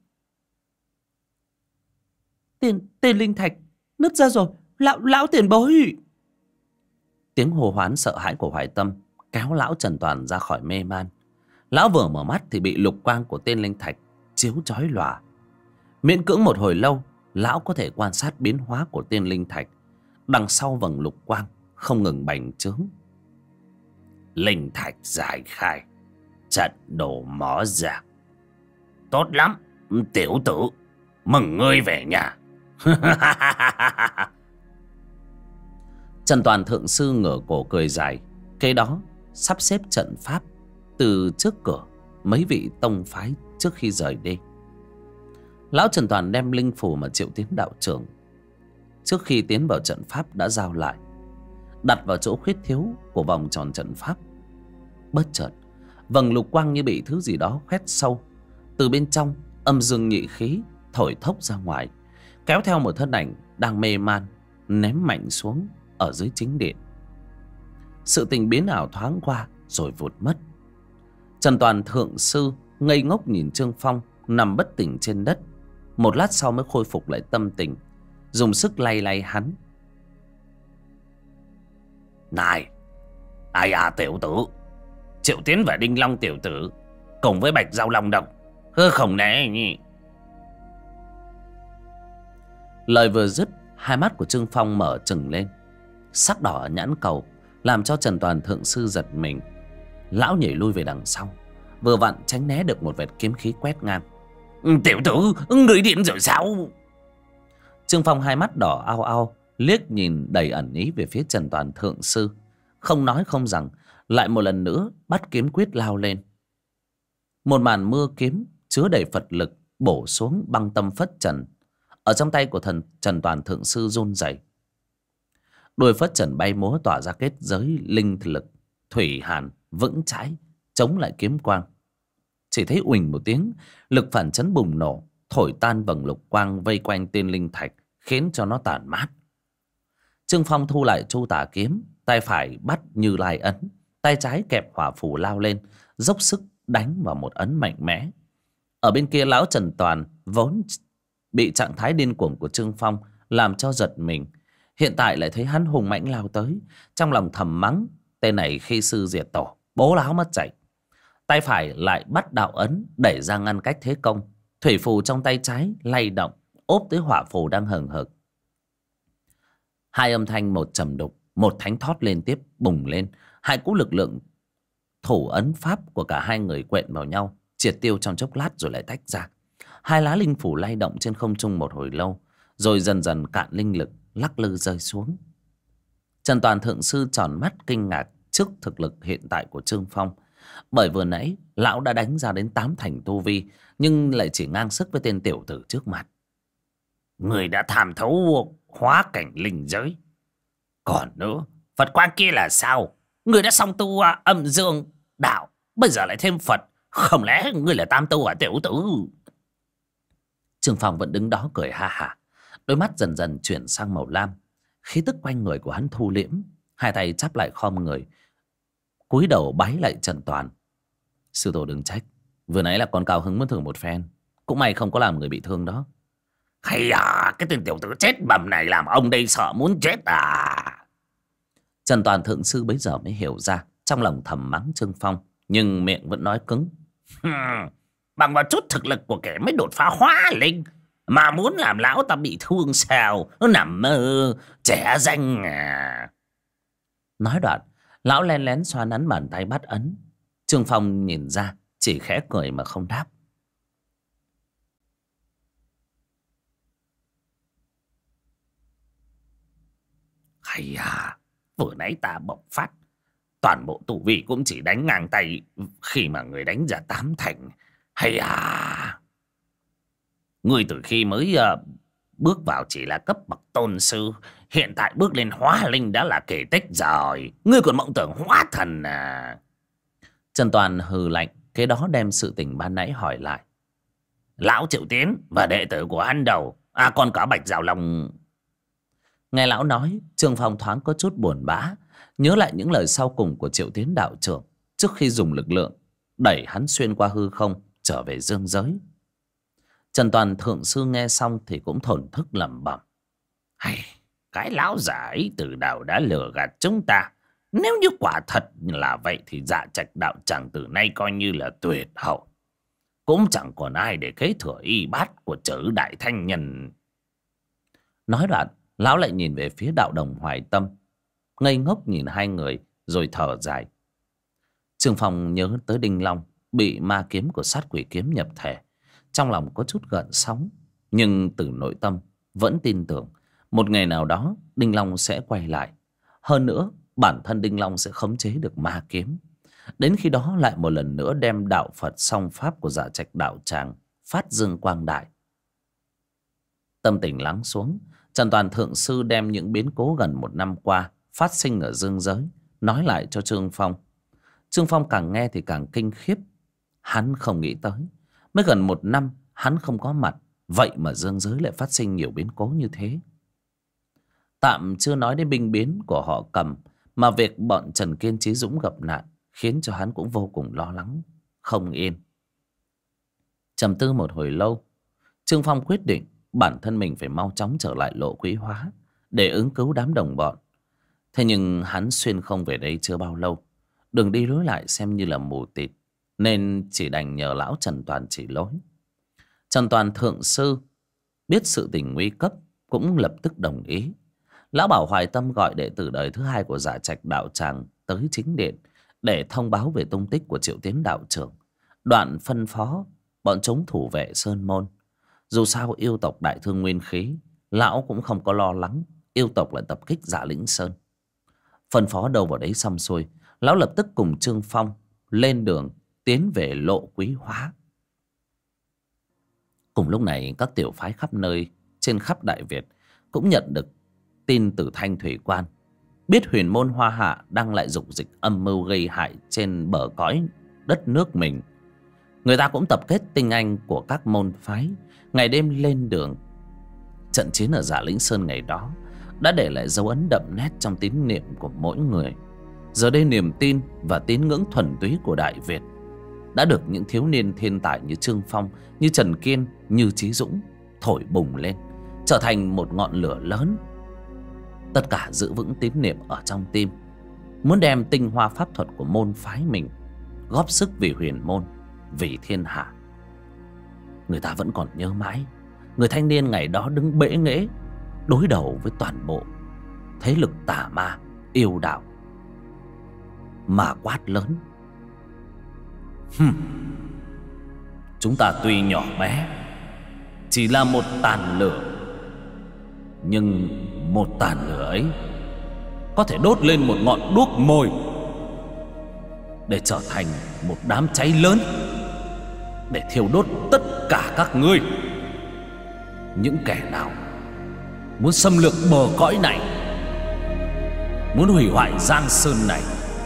Speaker 1: Tiên linh thạch nứt ra rồi, lão tiền bối. Tiếng hô hoán sợ hãi của Hoài Tâm kéo lão Trần Toàn ra khỏi mê man. Lão vừa mở mắt thì bị lục quang của tiên linh thạch chiếu chói lòa. Miễn cưỡng một hồi lâu, lão có thể quan sát biến hóa của tiên linh thạch. Đằng sau vầng lục quang không ngừng bành trướng. Linh thạch giải khai, trận đồ mở ra. Tốt lắm, tiểu tử, mừng ngươi về nhà. Trần Toàn thượng sư ngửa cổ cười dài. Kế đó sắp xếp trận pháp từ trước cửa mấy vị tông phái trước khi rời đi. Lão Trần Toàn đem linh phù mà Triệu Tiến đạo trưởng trước khi tiến vào trận pháp đã giao lại, đặt vào chỗ khuyết thiếu của vòng tròn trận pháp. Bất chợt, vầng lục quang như bị thứ gì đó khoét sâu. Từ bên trong, âm dương nhị khí thổi thốc ra ngoài, kéo theo một thân ảnh đang mê man, ném mạnh xuống ở dưới chính điện. Sự tình biến ảo thoáng qua rồi vụt mất. Trần Toàn thượng sư ngây ngốc nhìn Trương Phong nằm bất tỉnh trên đất. Một lát sau mới khôi phục lại tâm tình, dùng sức lay lay hắn. Này, ai à tiểu tử, Triệu Tiến và Đinh Long tiểu tử cùng với Bạch Giao Long Độc hư không né nhỉ? Lời vừa dứt, hai mắt của Trương Phong mở trừng lên, sắc đỏ ở nhãn cầu làm cho Trần Toàn thượng sư giật mình. Lão nhảy lui về đằng sau, vừa vặn tránh né được một vệt kiếm khí quét ngang. Tiểu tử, người điện rồi sao? Trương Phong hai mắt đỏ ao ao, liếc nhìn đầy ẩn ý về phía Trần Toàn thượng sư, không nói không rằng lại một lần nữa bắt kiếm quyết lao lên. Một màn mưa kiếm chứa đầy Phật lực bổ xuống băng tâm phất trần. Ở trong tay của Trần Toàn thượng sư run rẩy. Đuôi phất trần bay múa tỏa ra kết giới linh lực thủy hàn vững chãi chống lại kiếm quang. chỉ thấy uỳnh một tiếng, lực phản chấn bùng nổ, thổi tan vầng lục quang vây quanh tên linh thạch, khiến cho nó tàn mát. Trương Phong thu lại chu tà kiếm, tay phải bắt Như Lai ấn, tay trái kẹp hỏa phù lao lên, dốc sức đánh vào một ấn mạnh mẽ. Ở bên kia lão Trần Toàn vốn bị trạng thái điên cuồng của Trương Phong làm cho giật mình, hiện tại lại thấy hắn hùng mãnh lao tới, trong lòng thầm mắng tên này khi sư diệt tổ, bố láo mất dạy. Tay phải lại bắt đạo ấn đẩy ra ngăn cách thế công, thủy phù trong tay trái lay động ốp tới hỏa phù đang hừng hực. Hai âm thanh, một trầm đục, một thánh thót liên tiếp bùng lên. Hai cú lực lượng thủ ấn pháp của cả hai người quện vào nhau, triệt tiêu trong chốc lát rồi lại tách ra. Hai lá linh phủ lay động trên không trung một hồi lâu, rồi dần dần cạn linh lực, lắc lư rơi xuống. Trần Toàn thượng sư tròn mắt kinh ngạc trước thực lực hiện tại của Trương Phong. Bởi vừa nãy lão đã đánh ra đến 8 thành tu vi, nhưng lại chỉ ngang sức với tên tiểu tử trước mặt.
Speaker 2: Người đã tham thấu hóa cảnh linh giới. Còn nữa, Phật quang kia là sao? Người đã song tu âm dương đạo, bây giờ lại thêm Phật, không lẽ người là tam tu tiểu tử?
Speaker 1: Trương Phong vẫn đứng đó cười ha hả, đôi mắt dần dần chuyển sang màu lam. Khí tức quanh người của hắn thu liễm, hai tay chắp lại khom người, cúi đầu bái lại Trần Toàn. Sư tổ đừng trách, vừa nãy là con cao hứng muốn thử một phen, cũng may không có làm người bị thương đó.
Speaker 2: Hay à, cái tên tiểu tử chết bầm này làm ông đây sợ muốn chết à?
Speaker 1: Trần Toàn thượng sư bấy giờ mới hiểu ra, trong lòng thầm mắng Trương Phong, nhưng miệng vẫn nói cứng.
Speaker 2: Bằng vào chút thực lực của kẻ mới đột phá hóa linh mà muốn làm lão ta bị thương sao? Nó nằm mơ trẻ danh à?
Speaker 1: Nói đoạn, lão len lén xoa nắn bàn tay bắt ấn. Trương Phong nhìn ra, chỉ khẽ cười mà không đáp.
Speaker 2: Hay à, vừa nãy ta bộc phát, toàn bộ tu vi cũng chỉ đánh ngang tay khi mà người đánh ra 8 thành. Hay à, người từ khi mới bước vào chỉ là cấp bậc tôn sư, hiện tại bước lên hóa linh đã là kỳ tích rồi. Ngươi còn mộng tưởng hóa thần à?
Speaker 1: Trần Toàn hừ lạnh, kế đó đem sự tình ban nãy hỏi lại.
Speaker 2: Lão Triệu Tiến và đệ tử của hắn đầu, còn cả Bạch Giảo Long.
Speaker 1: Nghe lão nói, Trương Phong thoáng có chút buồn bã, nhớ lại những lời sau cùng của Triệu Tiến đạo trưởng trước khi dùng lực lượng đẩy hắn xuyên qua hư không trở về dương giới. Trần Toàn thượng sư nghe xong thì cũng thổn thức lẩm bẩm.
Speaker 2: Hay, cái lão giả ấy từ đầu đã lừa gạt chúng ta. Nếu như quả thật là vậy thì Dạ Trạch đạo tràng từ nay coi như là tuyệt hậu, cũng chẳng còn ai để kế thừa y bát của chữ đại thanh nhân.
Speaker 1: Nói đoạn, lão lại nhìn về phía đạo đồng Hoài Tâm, ngây ngốc nhìn hai người rồi thở dài. Trương Phong nhớ tới Đinh Long bị ma kiếm của sát quỷ kiếm nhập thể, trong lòng có chút gợn sóng, nhưng từ nội tâm vẫn tin tưởng một ngày nào đó Đinh Long sẽ quay lại. Hơn nữa, bản thân Đinh Long sẽ khống chế được ma kiếm. Đến khi đó lại một lần nữa đem đạo Phật song pháp của Dạ Trạch đạo tràng phát dương quang đại. Tâm tình lắng xuống, Trần Toàn thượng sư đem những biến cố gần 1 năm qua phát sinh ở dương giới nói lại cho Trương Phong. Trương Phong càng nghe thì càng kinh khiếp. Hắn không nghĩ tới, mới gần 1 năm hắn không có mặt, vậy mà dương giới lại phát sinh nhiều biến cố như thế. Tạm chưa nói đến binh biến của họ Cầm, mà việc bọn Trần Kiên Chí Dũng gặp nạn khiến cho hắn cũng vô cùng lo lắng, không yên. Trầm tư một hồi lâu, Trương Phong quyết định bản thân mình phải mau chóng trở lại Lộ Quý Hóa để ứng cứu đám đồng bọn. Thế nhưng hắn xuyên không về đây chưa bao lâu, đường đi lối lại xem như là mù tịt, nên chỉ đành nhờ lão Trần Toàn chỉ lối. Trần Toàn thượng sư biết sự tình nguy cấp cũng lập tức đồng ý. Lão bảo Hoài Tâm gọi đệ tử đời thứ 2 của Dạ Trạch đạo tràng tới chính điện để thông báo về tung tích của Triệu Tiến đạo trưởng, đoạn phân phó bọn chúng thủ vệ sơn môn. Dù sao yêu tộc đại thương nguyên khí, lão cũng không có lo lắng yêu tộc lại tập kích Dạ Lĩnh Sơn. Phân phó đâu vào đấy xong xuôi, lão lập tức cùng Trương Phong lên đường tiến về Lộ Quý Hóa. Cùng lúc này, các tiểu phái khắp nơi trên khắp Đại Việt cũng nhận được tin từ Thanh Thủy Quan, biết huyền môn Hoa Hạ đang lại dục dịch âm mưu gây hại trên bờ cõi đất nước mình. Người ta cũng tập kết tinh anh của các môn phái, ngày đêm lên đường. Trận chiến ở Dạ Lĩnh Sơn ngày đó đã để lại dấu ấn đậm nét trong tín niệm của mỗi người. Giờ đây niềm tin và tín ngưỡng thuần túy của Đại Việt đã được những thiếu niên thiên tài như Trương Phong, như Trần Kiên, như Chí Dũng thổi bùng lên, trở thành một ngọn lửa lớn. Tất cả giữ vững tín niệm ở trong tim, muốn đem tinh hoa pháp thuật của môn phái mình góp sức vì huyền môn, vì thiên hạ. Người ta vẫn còn nhớ mãi người thanh niên ngày đó đứng bệ nghễ đối đầu với toàn bộ thế lực tà ma yêu đạo, mà quát lớn: Chúng ta tuy nhỏ bé, chỉ là một tàn lửa, nhưng một tàn lửa ấy có thể đốt lên một ngọn đuốc mồi, để trở thành một đám cháy lớn, để thiêu đốt tất cả các ngươi. Những kẻ nào muốn xâm lược bờ cõi này, muốn hủy hoại Giang Sơn này,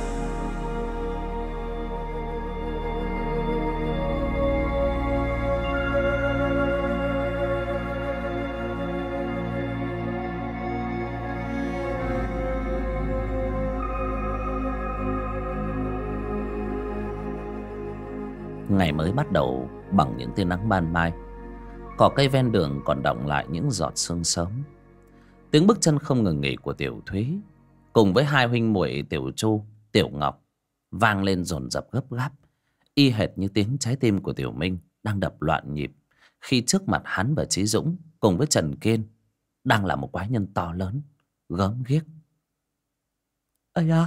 Speaker 1: ngày mới bắt đầu bằng những tia nắng ban mai. Cỏ cây ven đường còn đọng lại những giọt sương sớm. Tiếng bước chân không ngừng nghỉ của Tiểu Thúy cùng với hai huynh muội Tiểu Chu, Tiểu Ngọc vang lên dồn dập gấp gáp, y hệt như tiếng trái tim của Tiểu Minh đang đập loạn nhịp khi trước mặt hắn và Chí Dũng cùng với Trần Kiên đang là một quái nhân to lớn, gớm ghiếc. Ây da,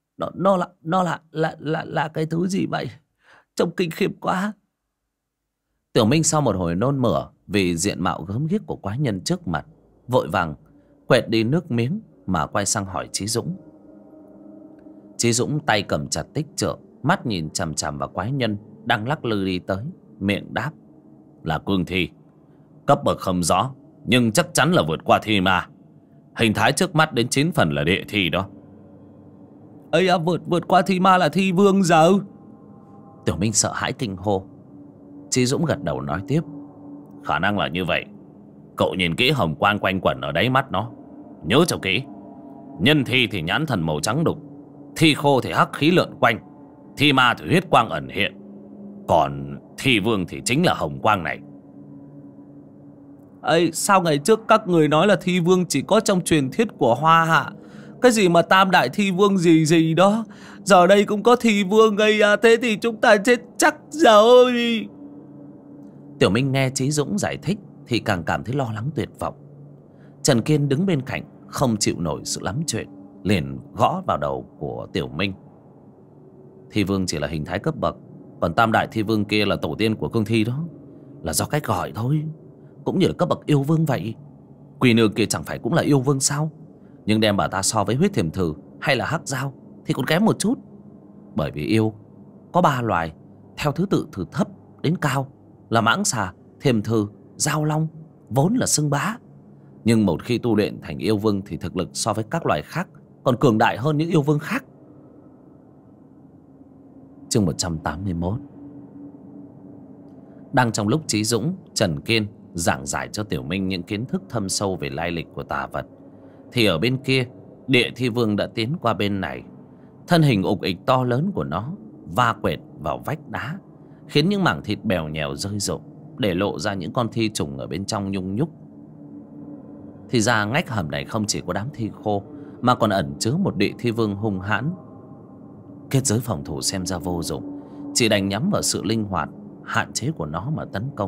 Speaker 1: nó là cái thứ gì vậy? Trông kinh khiếp quá. Tiểu Minh sau một hồi nôn mửa vì diện mạo gớm ghiếc của quái nhân trước mặt, vội vàng quẹt đi nước miếng mà quay sang hỏi Chí Dũng. Chí Dũng tay cầm chặt tích trượng, mắt nhìn chằm chằm vào quái nhân đang lắc lư đi tới, miệng đáp: Là cương thi, cấp bậc không rõ, nhưng chắc chắn là vượt qua thi ma. Hình thái trước mắt đến 9 phần là địa thi đó. Ấy à, vượt qua thi ma là thi vương giờ? Tiểu Minh sợ hãi kinh hô. Chí Dũng gật đầu nói tiếp: Khả năng là như vậy. Cậu nhìn kỹ hồng quang quanh quẩn ở đáy mắt nó, nhớ cho kỹ. Nhân thi thì nhãn thần màu trắng đục, thi khô thì hắc khí lượn quanh, thi ma thì huyết quang ẩn hiện, còn thi vương thì chính là hồng quang này. Ấy, sao ngày trước các người nói là thi vương chỉ có trong truyền thuyết của Hoa Hạ? Cái gì mà tam đại thi vương gì gì đó, giờ đây cũng có thi vương gây à? Thế thì chúng ta chết chắc rồi. Tiểu Minh nghe Chí Dũng giải thích thì càng cảm thấy lo lắng tuyệt vọng. Trần Kiên đứng bên cạnh không chịu nổi sự lắm chuyện, liền gõ vào đầu của Tiểu Minh: Thi vương chỉ là hình thái cấp bậc, còn tam đại thi vương kia là tổ tiên của cương thi đó, là do cách gọi thôi. Cũng như là cấp bậc yêu vương vậy. Quỳ nương kia chẳng phải cũng là yêu vương sao? Nhưng đem bà ta so với huyết thiềm thử hay là hắc dao thì còn kém một chút. Bởi vì yêu có 3 loài theo thứ tự từ thấp đến cao, là mãng xà, thiềm thử, dao long, vốn là xưng bá. Nhưng một khi tu luyện thành yêu vương thì thực lực so với các loài khác còn cường đại hơn những yêu vương khác. Chương 181. Đang trong lúc Chí Dũng, Trần Kiên giảng giải cho Tiểu Minh những kiến thức thâm sâu về lai lịch của tà vật, thì ở bên kia, địa thi vương đã tiến qua bên này. Thân hình ục ịch to lớn của nó va quệt vào vách đá, khiến những mảng thịt bèo nhèo rơi rụng, để lộ ra những con thi trùng ở bên trong nhung nhúc. Thì ra ngách hầm này không chỉ có đám thi khô, mà còn ẩn chứa một địa thi vương hung hãn. Kết giới phòng thủ xem ra vô dụng, chỉ đành nhắm vào sự linh hoạt, hạn chế của nó mà tấn công.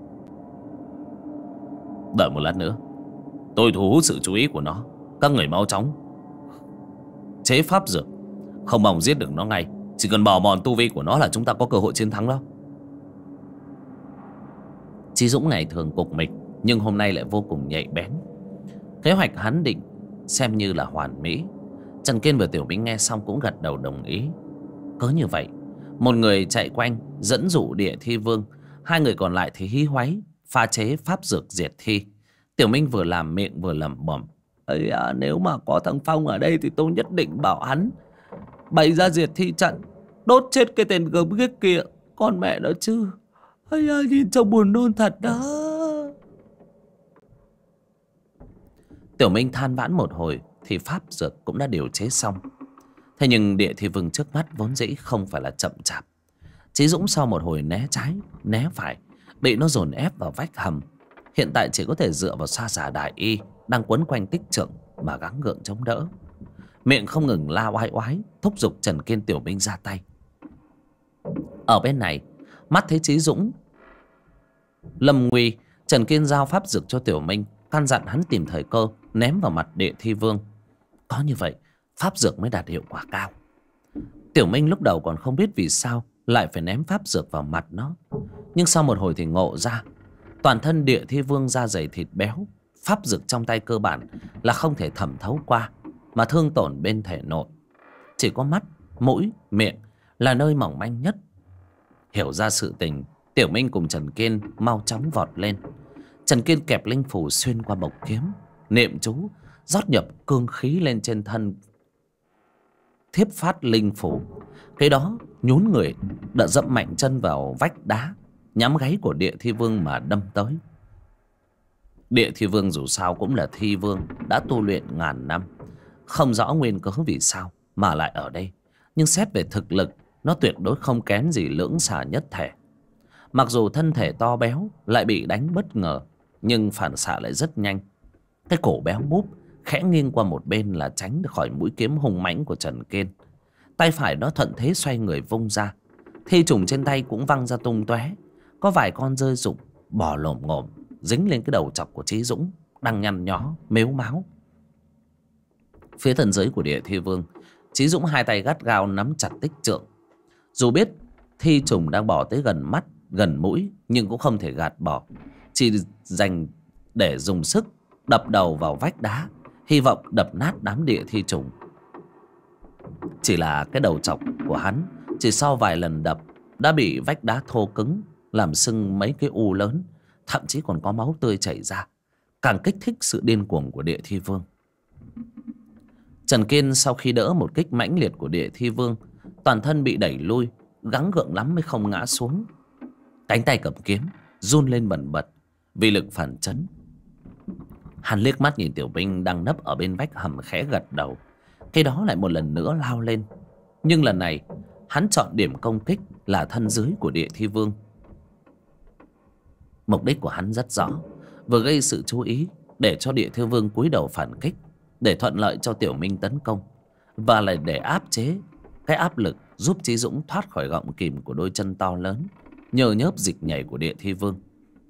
Speaker 1: Đợi một lát nữa, tôi thu hút sự chú ý của nó. Các người mau chóng chế pháp dược, không mong giết được nó ngay, chỉ cần bào mòn tu vi của nó là chúng ta có cơ hội chiến thắng đó. Chí Dũng ngày thường cục mịch, nhưng hôm nay lại vô cùng nhạy bén. Kế hoạch hắn định xem như là hoàn mỹ. Trần Kiên và Tiểu Minh nghe xong cũng gật đầu đồng ý. Cứ như vậy, một người chạy quanh dẫn dụ địa thi vương, hai người còn lại thì hí hoáy pha chế pháp dược diệt thi. Tiểu Minh vừa làm miệng vừa lẩm bẩm: Ây à, nếu mà có thằng Phong ở đây thì tôi nhất định bảo hắn bày ra diệt thi trận, đốt chết cái tên gớm ghiếc kia, con mẹ nó chứ. Ây da, nhìn trông buồn nôn thật đó. Tiểu Minh than vãn một hồi thì pháp dược cũng đã điều chế xong. Thế nhưng Địa Thi Vương trước mắt vốn dĩ không phải là chậm chạp. Chí Dũng sau một hồi né trái né phải, bị nó dồn ép vào vách hầm, hiện tại chỉ có thể dựa vào sa giả đại y đang quấn quanh tích trượng mà gắng gượng chống đỡ, miệng không ngừng la oai oái thúc giục Trần Kiên Tiểu Minh ra tay. Ở bên này, mắt thấy Chí Dũng lâm nguy, Trần Kiên giao pháp dược cho Tiểu Minh, căn dặn hắn tìm thời cơ ném vào mặt Địa Thi Vương. Có như vậy pháp dược mới đạt hiệu quả cao. Tiểu Minh lúc đầu còn không biết vì sao lại phải ném pháp dược vào mặt nó, nhưng sau một hồi thì ngộ ra. Toàn thân Địa Thi Vương da dày thịt béo, pháp dược trong tay cơ bản là không thể thẩm thấu qua, mà thương tổn bên thể nội. Chỉ có mắt, mũi, miệng là nơi mỏng manh nhất. Hiểu ra sự tình, Tiểu Minh cùng Trần Kiên mau chóng vọt lên. Trần Kiên kẹp linh phủ xuyên qua bộc kiếm, niệm chú rót nhập cương khí lên trên thân thiếp phát linh phủ. Cái đó nhún người đã dậm mạnh chân vào vách đá, nhắm gáy của Địa Thi Vương mà đâm tới. Địa Thi Vương dù sao cũng là thi vương đã tu luyện ngàn năm, không rõ nguyên cớ vì sao mà lại ở đây, nhưng xét về thực lực nó tuyệt đối không kém gì Lưỡng Xà Nhất Thể. Mặc dù thân thể to béo lại bị đánh bất ngờ, nhưng phản xạ lại rất nhanh. Cái cổ béo búp khẽ nghiêng qua một bên là tránh được khỏi mũi kiếm hung mãnh của Trần Kiên. Tay phải nó thuận thế xoay người vung ra, thi trùng trên tay cũng văng ra tung tóe. Có vài con rơi rụng bò lồm ngồm dính lên cái đầu chọc của Chí Dũng đang nhăn nhó mếu máo. Phía thân dưới của Địa Thi Vương, Chí Dũng hai tay gắt gao nắm chặt tích trượng. Dù biết thi trùng đang bò tới gần mắt gần mũi, nhưng cũng không thể gạt bỏ, chỉ dành để dùng sức đập đầu vào vách đá, hy vọng đập nát đám địa thi trùng. Chỉ là cái đầu chọc của hắn chỉ sau vài lần đập đã bị vách đá thô cứng làm sưng mấy cái u lớn, thậm chí còn có máu tươi chảy ra, càng kích thích sự điên cuồng của Địa Thi Vương. Trần Kiên sau khi đỡ một kích mãnh liệt của Địa Thi Vương, toàn thân bị đẩy lui, gắng gượng lắm mới không ngã xuống. Cánh tay cầm kiếm run lên bần bật vì lực phản chấn. Hắn liếc mắt nhìn Tiểu Minh đang nấp ở bên vách hầm, khẽ gật đầu. Cái đó lại một lần nữa lao lên, nhưng lần này hắn chọn điểm công kích là thân dưới của Địa Thi Vương. Mục đích của hắn rất rõ, vừa gây sự chú ý để cho Địa Thi Vương cúi đầu phản kích, để thuận lợi cho Tiểu Minh tấn công, và lại để áp chế cái áp lực giúp Chí Dũng thoát khỏi gọng kìm của đôi chân to lớn nhờ nhớp dịch nhảy của Địa Thi Vương.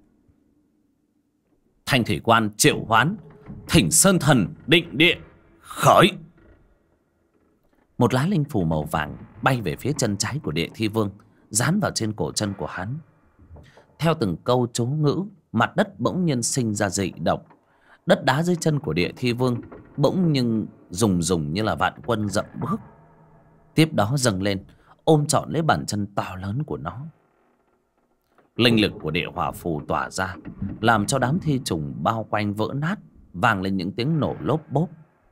Speaker 1: Thanh thủy quan triệu hoán, thỉnh sơn thần định địa khởi. Một lá linh phù màu vàng bay về phía chân trái của Địa Thi Vương, dán vào trên cổ chân của hắn. Theo từng câu chú ngữ, mặt đất bỗng nhiên sinh ra dị động. Đất đá dưới chân của Địa Thi Vương bỗng nhưng rùng như là vạn quân dậm bước, tiếp đó dâng lên ôm trọn lấy bàn chân to lớn của nó. Linh lực của địa hỏa phù tỏa ra, làm cho đám thi trùng bao quanh vỡ nát, vang lên những tiếng nổ lốp bốp.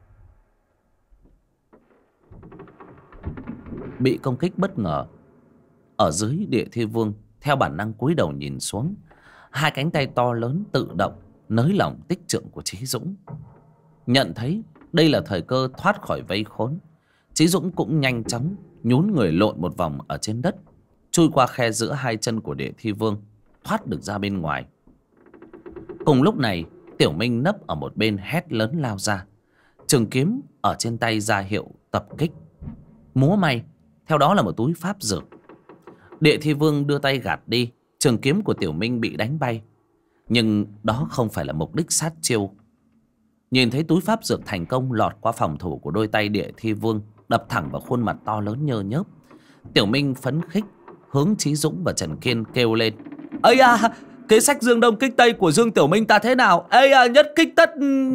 Speaker 1: Bị công kích bất ngờ, ở dưới Địa Thi Vương theo bản năng cúi đầu nhìn xuống. Hai cánh tay to lớn tự động nới lỏng tích trượng của Chí Dũng. Nhận thấy đây là thời cơ thoát khỏi vây khốn, Chí Dũng cũng nhanh chóng nhún người lộn một vòng ở trên đất, chui qua khe giữa hai chân của Địa Thi Vương, thoát được ra bên ngoài. Cùng lúc này, Tiểu Minh nấp ở một bên hét lớn lao ra, trường kiếm ở trên tay ra hiệu tập kích. Múa may, theo đó là một túi pháp dược. Địa Thi Vương đưa tay gạt đi, trường kiếm của Tiểu Minh bị đánh bay, nhưng đó không phải là mục đích sát chiêu. Nhìn thấy túi pháp dược thành công lọt qua phòng thủ của đôi tay Địa Thi Vương, đập thẳng vào khuôn mặt to lớn nhơ nhớp, Tiểu Minh phấn khích hướng Chí Dũng và Trần Kiên kêu lên: "Ây à, kế sách Dương Đông kích Tây của Dương Tiểu Minh ta thế nào? Ây à, nhất kích tất."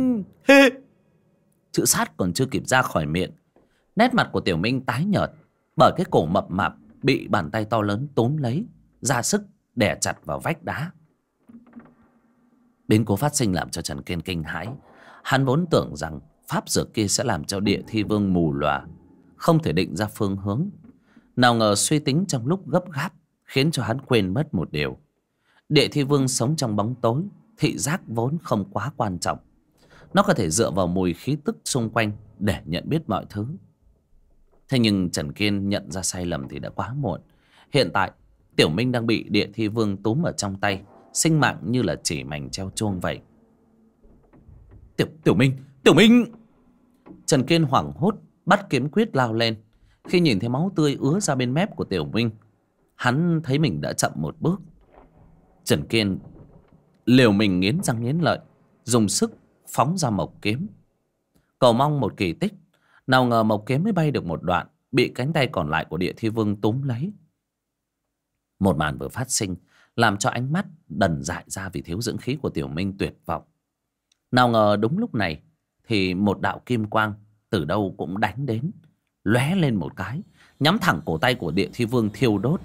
Speaker 1: Chữ sát còn chưa kịp ra khỏi miệng, nét mặt của Tiểu Minh tái nhợt bởi cái cổ mập mạp bị bàn tay to lớn túm lấy, ra sức đè chặt vào vách đá. Biến cố phát sinh làm cho Trần Kiên kinh hãi. Hắn vốn tưởng rằng pháp dược kia sẽ làm cho Địa Thi Vương mù lòa, không thể định ra phương hướng. Nào ngờ suy tính trong lúc gấp gáp, khiến cho hắn quên mất một điều. Địa thi vương sống trong bóng tối, thị giác vốn không quá quan trọng. Nó có thể dựa vào mùi khí tức xung quanh để nhận biết mọi thứ. Thế nhưng Trần Kiên nhận ra sai lầm thì đã quá muộn. Hiện tại Tiểu Minh đang bị địa thi vương túm ở trong tay, sinh mạng như là chỉ mảnh treo chuông vậy. Tiểu Minh! Trần Kiên hoảng hốt bắt kiếm quyết lao lên. Khi nhìn thấy máu tươi ứa ra bên mép của Tiểu Minh, hắn thấy mình đã chậm một bước. Trần Kiên liều mình nghiến răng nghiến lợi, dùng sức phóng ra mộc kiếm, cầu mong một kỳ tích. Nào ngờ mộc kiếm mới bay được một đoạn, bị cánh tay còn lại của địa thi vương túm lấy. Một màn vừa phát sinh làm cho ánh mắt đần dại ra vì thiếu dưỡng khí của Tiểu Minh tuyệt vọng. Nào ngờ đúng lúc này thì một đạo kim quang từ đâu cũng đánh đến, lóe lên một cái, nhắm thẳng cổ tay của địa thi vương thiêu đốt.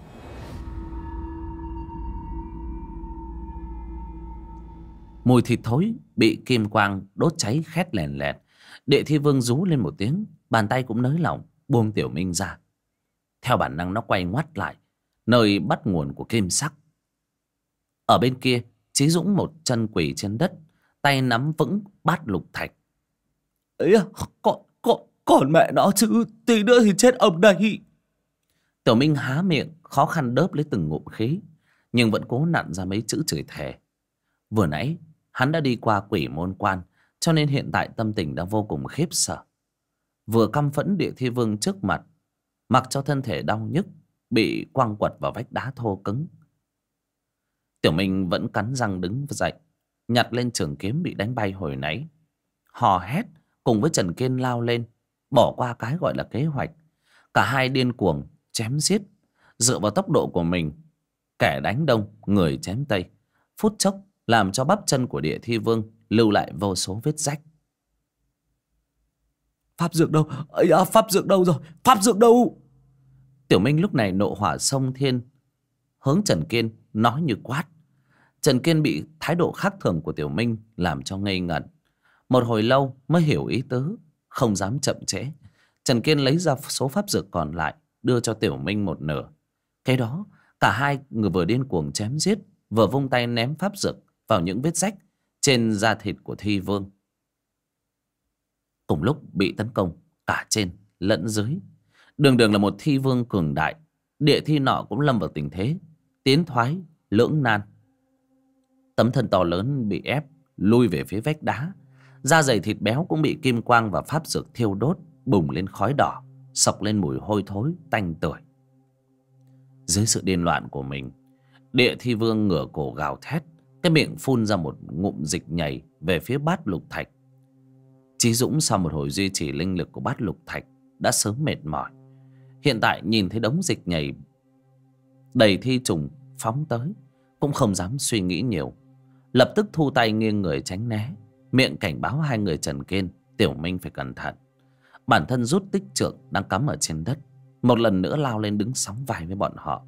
Speaker 1: Mùi thịt thối bị kim quang đốt cháy khét lèn lẹt. Địa thi vương rú lên một tiếng, bàn tay cũng nới lỏng buông Tiểu Minh ra. Theo bản năng nó quay ngoắt lại nơi bắt nguồn của kim sắc. Ở bên kia, Chí Dũng một chân quỳ trên đất, tay nắm vững bát lục thạch.
Speaker 3: Ấy à, còn mẹ nó chứ, tí nữa thì chết ông đây.
Speaker 1: Tiểu Minh há miệng khó khăn đớp lấy từng ngụm khí, nhưng vẫn cố nặn ra mấy chữ chửi thề. Vừa nãy hắn đã đi qua quỷ môn quan, cho nên hiện tại tâm tình đang vô cùng khiếp sợ. Vừa căm phẫn địa thi vương trước mặt, mặc cho thân thể đau nhức bị quăng quật vào vách đá thô cứng. Tiểu Minh vẫn cắn răng đứng dậy, nhặt lên trường kiếm bị đánh bay hồi nãy, hò hét cùng với Trần Kiên lao lên, bỏ qua cái gọi là kế hoạch. Cả hai điên cuồng chém giết, dựa vào tốc độ của mình, kẻ đánh đông người chém tây, phút chốc làm cho bắp chân của địa thi vương lưu lại vô số vết rách.
Speaker 3: Pháp dược đâu? Ấy à, pháp dược đâu rồi? Pháp dược đâu?
Speaker 1: Tiểu Minh lúc này nộ hỏa xông thiên, hướng Trần Kiên nói như quát. Trần Kiên bị thái độ khác thường của Tiểu Minh làm cho ngây ngẩn. Một hồi lâu mới hiểu ý tứ, không dám chậm trễ. Trần Kiên lấy ra số pháp dược còn lại, đưa cho Tiểu Minh một nửa. Cái đó cả hai người vừa điên cuồng chém giết, vừa vung tay ném pháp dược vào những vết rách trên da thịt của thi vương. Cùng lúc bị tấn công cả trên lẫn dưới, đường đường là một thi vương cường đại, địa thi nọ cũng lâm vào tình thế tiến thoái lưỡng nan. Tấm thân to lớn bị ép lui về phía vách đá, da dày thịt béo cũng bị kim quang và pháp dược thiêu đốt, bùng lên khói đỏ, sộc lên mùi hôi thối tanh tưởi. Dưới sự điên loạn của mình, địa thi vương ngửa cổ gào thét, cái miệng phun ra một ngụm dịch nhầy về phía bát lục thạch. Chí Dũng sau một hồi duy trì linh lực của bát lục thạch đã sớm mệt mỏi. Hiện tại nhìn thấy đống dịch nhầy đầy thi trùng phóng tới, cũng không dám suy nghĩ nhiều, lập tức thu tay nghiêng người tránh né, miệng cảnh báo hai người Trần Kiên, Tiểu Minh phải cẩn thận. Bản thân rút tích trượng đang cắm ở trên đất, một lần nữa lao lên đứng sóng vai với bọn họ.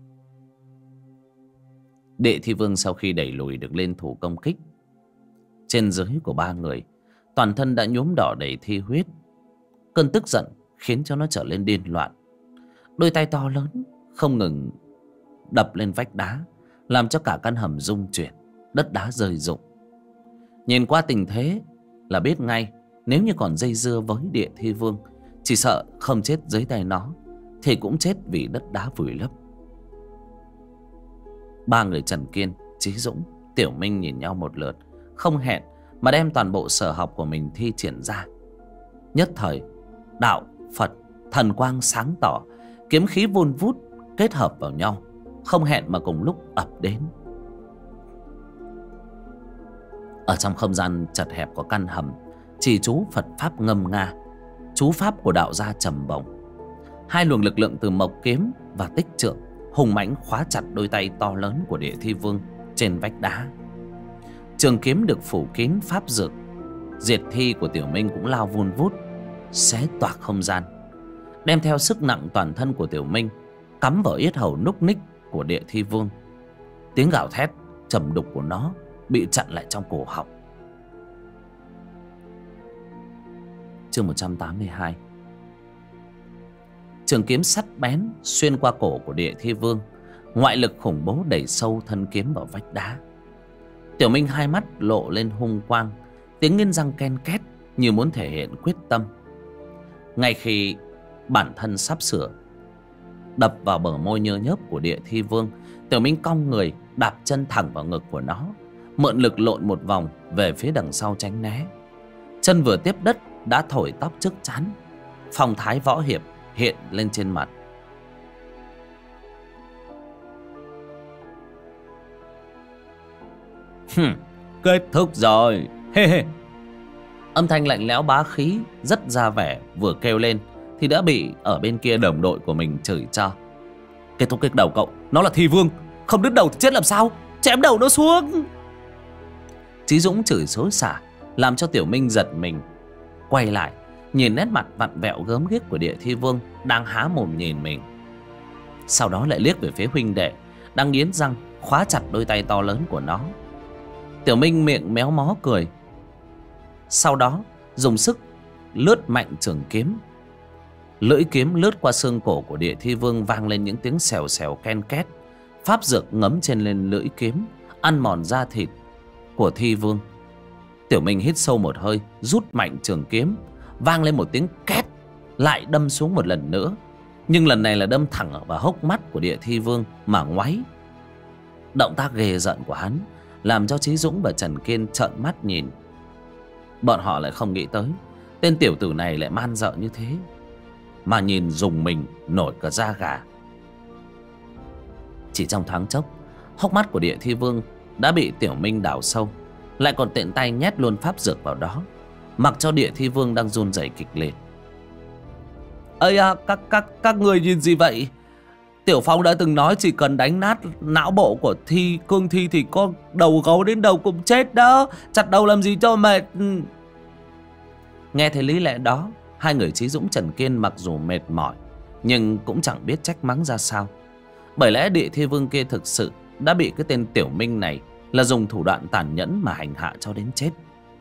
Speaker 1: Địa thi vương sau khi đẩy lùi được lên thủ công kích, trên dưới của ba người toàn thân đã nhuốm đỏ đầy thi huyết. Cơn tức giận khiến cho nó trở lên điên loạn, đôi tay to lớn không ngừng đập lên vách đá, làm cho cả căn hầm rung chuyển, đất đá rơi rụng. Nhìn qua tình thế là biết ngay, nếu như còn dây dưa với địa thi vương, chỉ sợ không chết dưới tay nó thì cũng chết vì đất đá vùi lấp. Ba người Trần Kiên, Chí Dũng, Tiểu Minh nhìn nhau một lượt, không hẹn mà đem toàn bộ sở học của mình thi triển ra. Nhất thời đạo, Phật, thần quang sáng tỏ, kiếm khí vun vút kết hợp vào nhau, không hẹn mà cùng lúc ập đến. Ở trong không gian chật hẹp của căn hầm, chỉ chú Phật pháp ngâm nga, chú pháp của đạo gia trầm bổng. Hai luồng lực lượng từ mộc kiếm và tích trượng hùng mãnh khóa chặt đôi tay to lớn của địa thi vương trên vách đá. Trường kiếm được phủ kín pháp dược, diệt thi của Tiểu Minh cũng lao vun vút, xé toạc không gian, đem theo sức nặng toàn thân của Tiểu Minh cắm vào yết hầu núc ních của địa thi vương. Tiếng gào thét trầm đục của nó bị chặn lại trong cổ họng. Chương 182. Trường kiếm sắt bén xuyên qua cổ của địa thi vương, Ngoại lực khủng bố đẩy sâu thân kiếm vào vách đá. Tiểu Minh hai mắt lộ lên hung quang, tiếng nghiến răng ken két như muốn thể hiện quyết tâm. Ngay khi bản thân sắp sửa đập vào bờ môi nhơ nhớp của Địa Thi Vương, Tiểu Minh cong người đạp chân thẳng vào ngực của nó, mượn lực lộn một vòng về phía đằng sau tránh né. Chân vừa tiếp đất đã thổi tóc trước trán, phong thái võ hiệp hiện lên trên mặt.
Speaker 3: Kết thúc rồi. Hê hê.
Speaker 1: Âm thanh lạnh lẽo bá khí rất ra vẻ vừa kêu lên thì đã bị ở bên kia đồng đội của mình chửi cho.
Speaker 3: Kết thúc kích đầu cậu, nó là Thi Vương, không đứt đầu thì chết làm sao? Chém đầu nó xuống.
Speaker 1: Chí Dũng chửi xối xả làm cho Tiểu Minh giật mình, quay lại nhìn nét mặt vặn vẹo gớm ghiếc của Địa Thi Vương đang há mồm nhìn mình. Sau đó lại liếc về phía huynh đệ đang nghiến răng khóa chặt đôi tay to lớn của nó. Tiểu Minh miệng méo mó cười, sau đó dùng sức lướt mạnh trường kiếm. Lưỡi kiếm lướt qua xương cổ của Địa Thi Vương, vang lên những tiếng xèo xèo ken két. Pháp dược ngấm trên lên lưỡi kiếm, ăn mòn da thịt của Thi Vương. Tiểu Minh hít sâu một hơi, rút mạnh trường kiếm, vang lên một tiếng két, lại đâm xuống một lần nữa. Nhưng lần này là đâm thẳng vào hốc mắt của Địa Thi Vương mà ngoáy. Động tác ghê rợn của hắn làm cho Chí Dũng và Trần Kiên trợn mắt nhìn. Bọn họ lại không nghĩ tới tên tiểu tử này lại man dợ như thế, mà nhìn rùng mình nổi cả da gà. Chỉ trong thoáng chốc, hốc mắt của Địa Thi Vương đã bị Tiểu Minh đào sâu, lại còn tiện tay nhét luôn pháp dược vào đó, mặc cho Địa Thi Vương đang run rẩy kịch liệt.
Speaker 3: Ây à, các người nhìn gì vậy? Tiểu Phong đã từng nói chỉ cần đánh nát não bộ của Cương Thi thì có đầu gấu đến đầu cũng chết đó. Chặt đầu làm gì cho mệt.
Speaker 1: Nghe thấy lý lẽ đó, hai người Chí Dũng Trần Kiên mặc dù mệt mỏi nhưng cũng chẳng biết trách mắng ra sao. Bởi lẽ Địa Thi Vương kia thực sự đã bị cái tên Tiểu Minh này là dùng thủ đoạn tàn nhẫn mà hành hạ cho đến chết.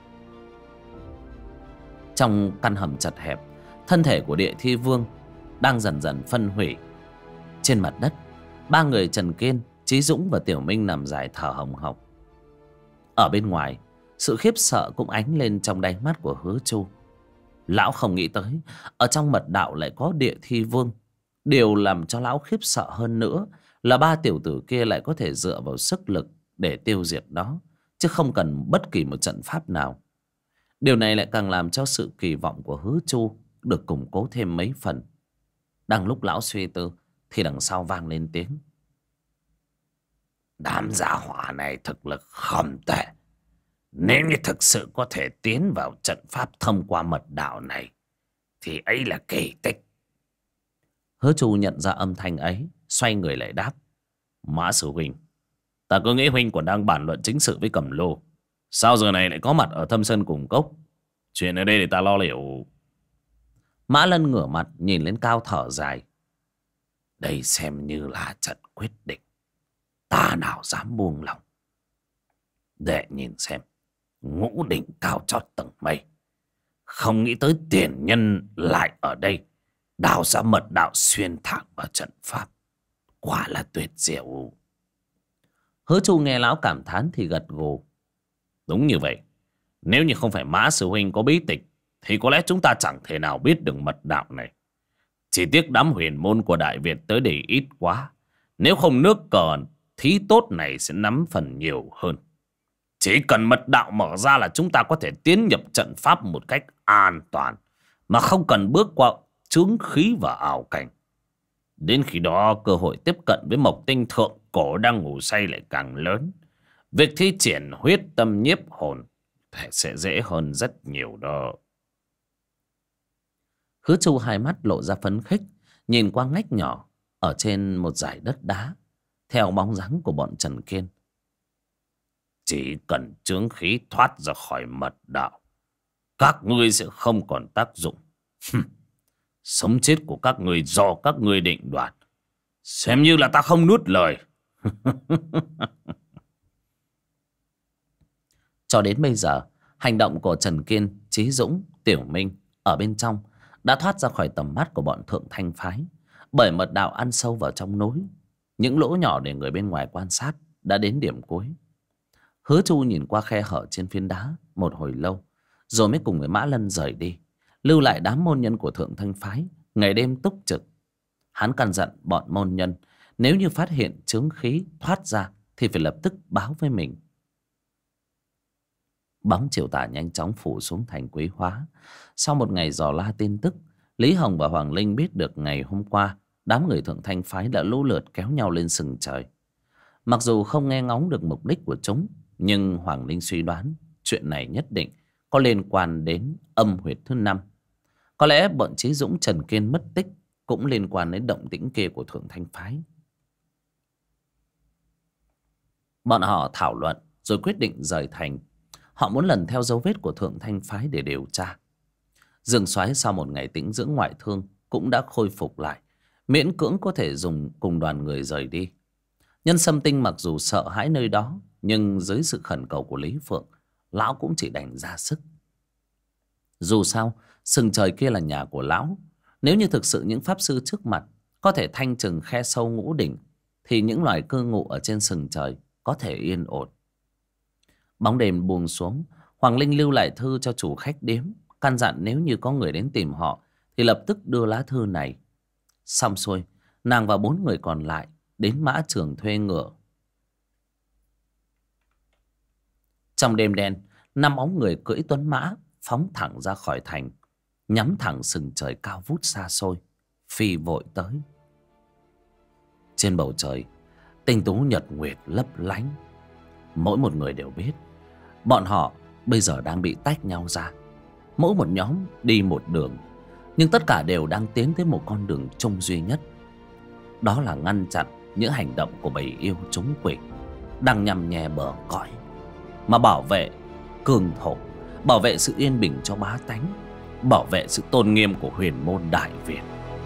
Speaker 1: Trong căn hầm chật hẹp, thân thể của Địa Thi Vương đang dần dần phân hủy. Trên mặt đất, ba người Trần Kiên, Chí Dũng và Tiểu Minh nằm dài thở hồng hộc. Ở bên ngoài, sự khiếp sợ cũng ánh lên trong đáy mắt của Hứa Chu. Lão không nghĩ tới ở trong mật đạo lại có Địa Thi Vương. Điều làm cho lão khiếp sợ hơn nữa là ba tiểu tử kia lại có thể dựa vào sức lực để tiêu diệt nó, chứ không cần bất kỳ một trận pháp nào. Điều này lại càng làm cho sự kỳ vọng của Hứa Chu được củng cố thêm mấy phần. Đang lúc lão suy tư thì đằng sau vang lên tiếng:
Speaker 2: Đám gia hỏa này thực lực không tệ. Nếu như thực sự có thể tiến vào trận pháp thông qua mật đạo này thì ấy là kỳ tích.
Speaker 1: Hứa Chu nhận ra âm thanh ấy, xoay người lại đáp:
Speaker 2: Mã Sư huynh, ta cứ nghĩ huynh còn đang bàn luận chính sự với Cẩm Lô, sao giờ này lại có mặt ở Thâm Sơn Cùng Cốc? Chuyện ở đây để ta lo liệu.
Speaker 1: Mã Lân ngửa mặt nhìn lên cao thở dài:
Speaker 2: Đây xem như là trận quyết định, ta nào dám buông lòng. Để nhìn xem, ngũ đỉnh cao chót tầng mây, không nghĩ tới tiền nhân lại ở đây đào ra mật đạo xuyên thẳng vào trận pháp, quả là tuyệt diệu.
Speaker 1: Hứa Chu nghe lão cảm thán thì gật gù:
Speaker 2: Đúng như vậy, nếu như không phải Mã Sư huynh có bí tịch thì có lẽ chúng ta chẳng thể nào biết được mật đạo này. Chỉ tiếc đám huyền môn của Đại Việt tới đây ít quá, nếu không nước cờ thí tốt này sẽ nắm phần nhiều hơn. Chỉ cần mật đạo mở ra là chúng ta có thể tiến nhập trận pháp một cách an toàn, mà không cần bước qua chướng khí và ảo cảnh. Đến khi đó, cơ hội tiếp cận với Mộc Tinh thượng cổ đang ngủ say lại càng lớn. Việc thi triển huyết tâm nhiếp hồn sẽ dễ hơn rất nhiều đó.
Speaker 1: Hứa Chu hai mắt lộ ra phấn khích, nhìn qua ngách nhỏ ở trên một dải đất đá, theo bóng dáng của bọn Trần Kiên.
Speaker 2: Chỉ cần chướng khí thoát ra khỏi mật đạo, các ngươi sẽ không còn tác dụng. Sống chết của các ngươi do các ngươi định đoạt, xem như là ta không nuốt lời.
Speaker 1: Cho đến bây giờ, hành động của Trần Kiên, Chí Dũng, Tiểu Minh ở bên trong đã thoát ra khỏi tầm mắt của bọn Thượng Thanh phái, bởi mật đạo ăn sâu vào trong núi. những lỗ nhỏ để người bên ngoài quan sát đã đến điểm cuối. Hứa Chu nhìn qua khe hở trên phiến đá một hồi lâu, rồi mới cùng với Mã Lân rời đi, lưu lại đám môn nhân của Thượng Thanh phái ngày đêm túc trực. Hắn căn dặn bọn môn nhân nếu như phát hiện chướng khí thoát ra thì phải lập tức báo với mình. Bóng chiều tà nhanh chóng phủ xuống thành Quế Hóa. Sau một ngày dò la tin tức, Lý Hồng và Hoàng Linh biết được ngày hôm qua đám người Thượng Thanh phái đã lũ lượt kéo nhau lên sừng trời. Mặc dù không nghe ngóng được mục đích của chúng, nhưng Hoàng Linh suy đoán chuyện này nhất định có liên quan đến âm huyệt thứ 5. Có lẽ bọn Chí Dũng, Trần Kiên mất tích cũng liên quan đến động tĩnh kia của Thượng Thanh phái. Bọn họ thảo luận rồi quyết định rời thành. Họ muốn lần theo dấu vết của Thượng Thanh phái để điều tra. Dương Soái sau một ngày tĩnh dưỡng ngoại thương cũng đã khôi phục lại, miễn cưỡng có thể dùng cùng đoàn người rời đi. Nhân Sâm Tinh mặc dù sợ hãi nơi đó, nhưng dưới sự khẩn cầu của Lý Phượng, lão cũng chỉ đành ra sức. Dù sao, sừng trời kia là nhà của lão. Nếu như thực sự những pháp sư trước mặt có thể thanh trừng khe sâu ngũ đỉnh, thì những loài cư ngụ ở trên sừng trời có thể yên ổn. Bóng đêm buông xuống, Hoàng Linh lưu lại thư cho chủ khách điếm, căn dặn nếu như có người đến tìm họ thì lập tức đưa lá thư này. Xong xuôi, nàng và 4 người còn lại đến Mã Trường thuê ngựa. Trong đêm đen, 5 bóng người cưỡi tuấn mã phóng thẳng ra khỏi thành, nhắm thẳng sừng trời cao vút xa xôi, phi vội tới. Trên bầu trời, tinh tú nhật nguyệt lấp lánh. Mỗi một người đều biết bọn họ bây giờ đang bị tách nhau ra, mỗi một nhóm đi một đường, nhưng tất cả đều đang tiến tới một con đường chung duy nhất. Đó là ngăn chặn những hành động của bầy yêu trúng quỷ đang nhằm nhè bờ cõi, mà bảo vệ cương thổ, bảo vệ sự yên bình cho bá tánh, bảo vệ sự tôn nghiêm của huyền môn Đại Việt.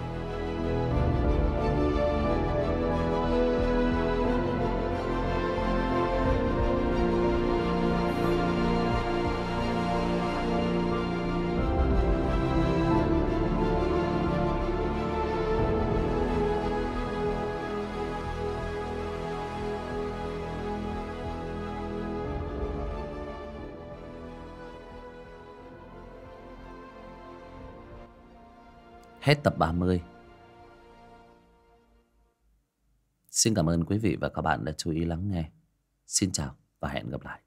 Speaker 1: Hết tập 30. Xin cảm ơn quý vị và các bạn đã chú ý lắng nghe. Xin chào và hẹn gặp lại.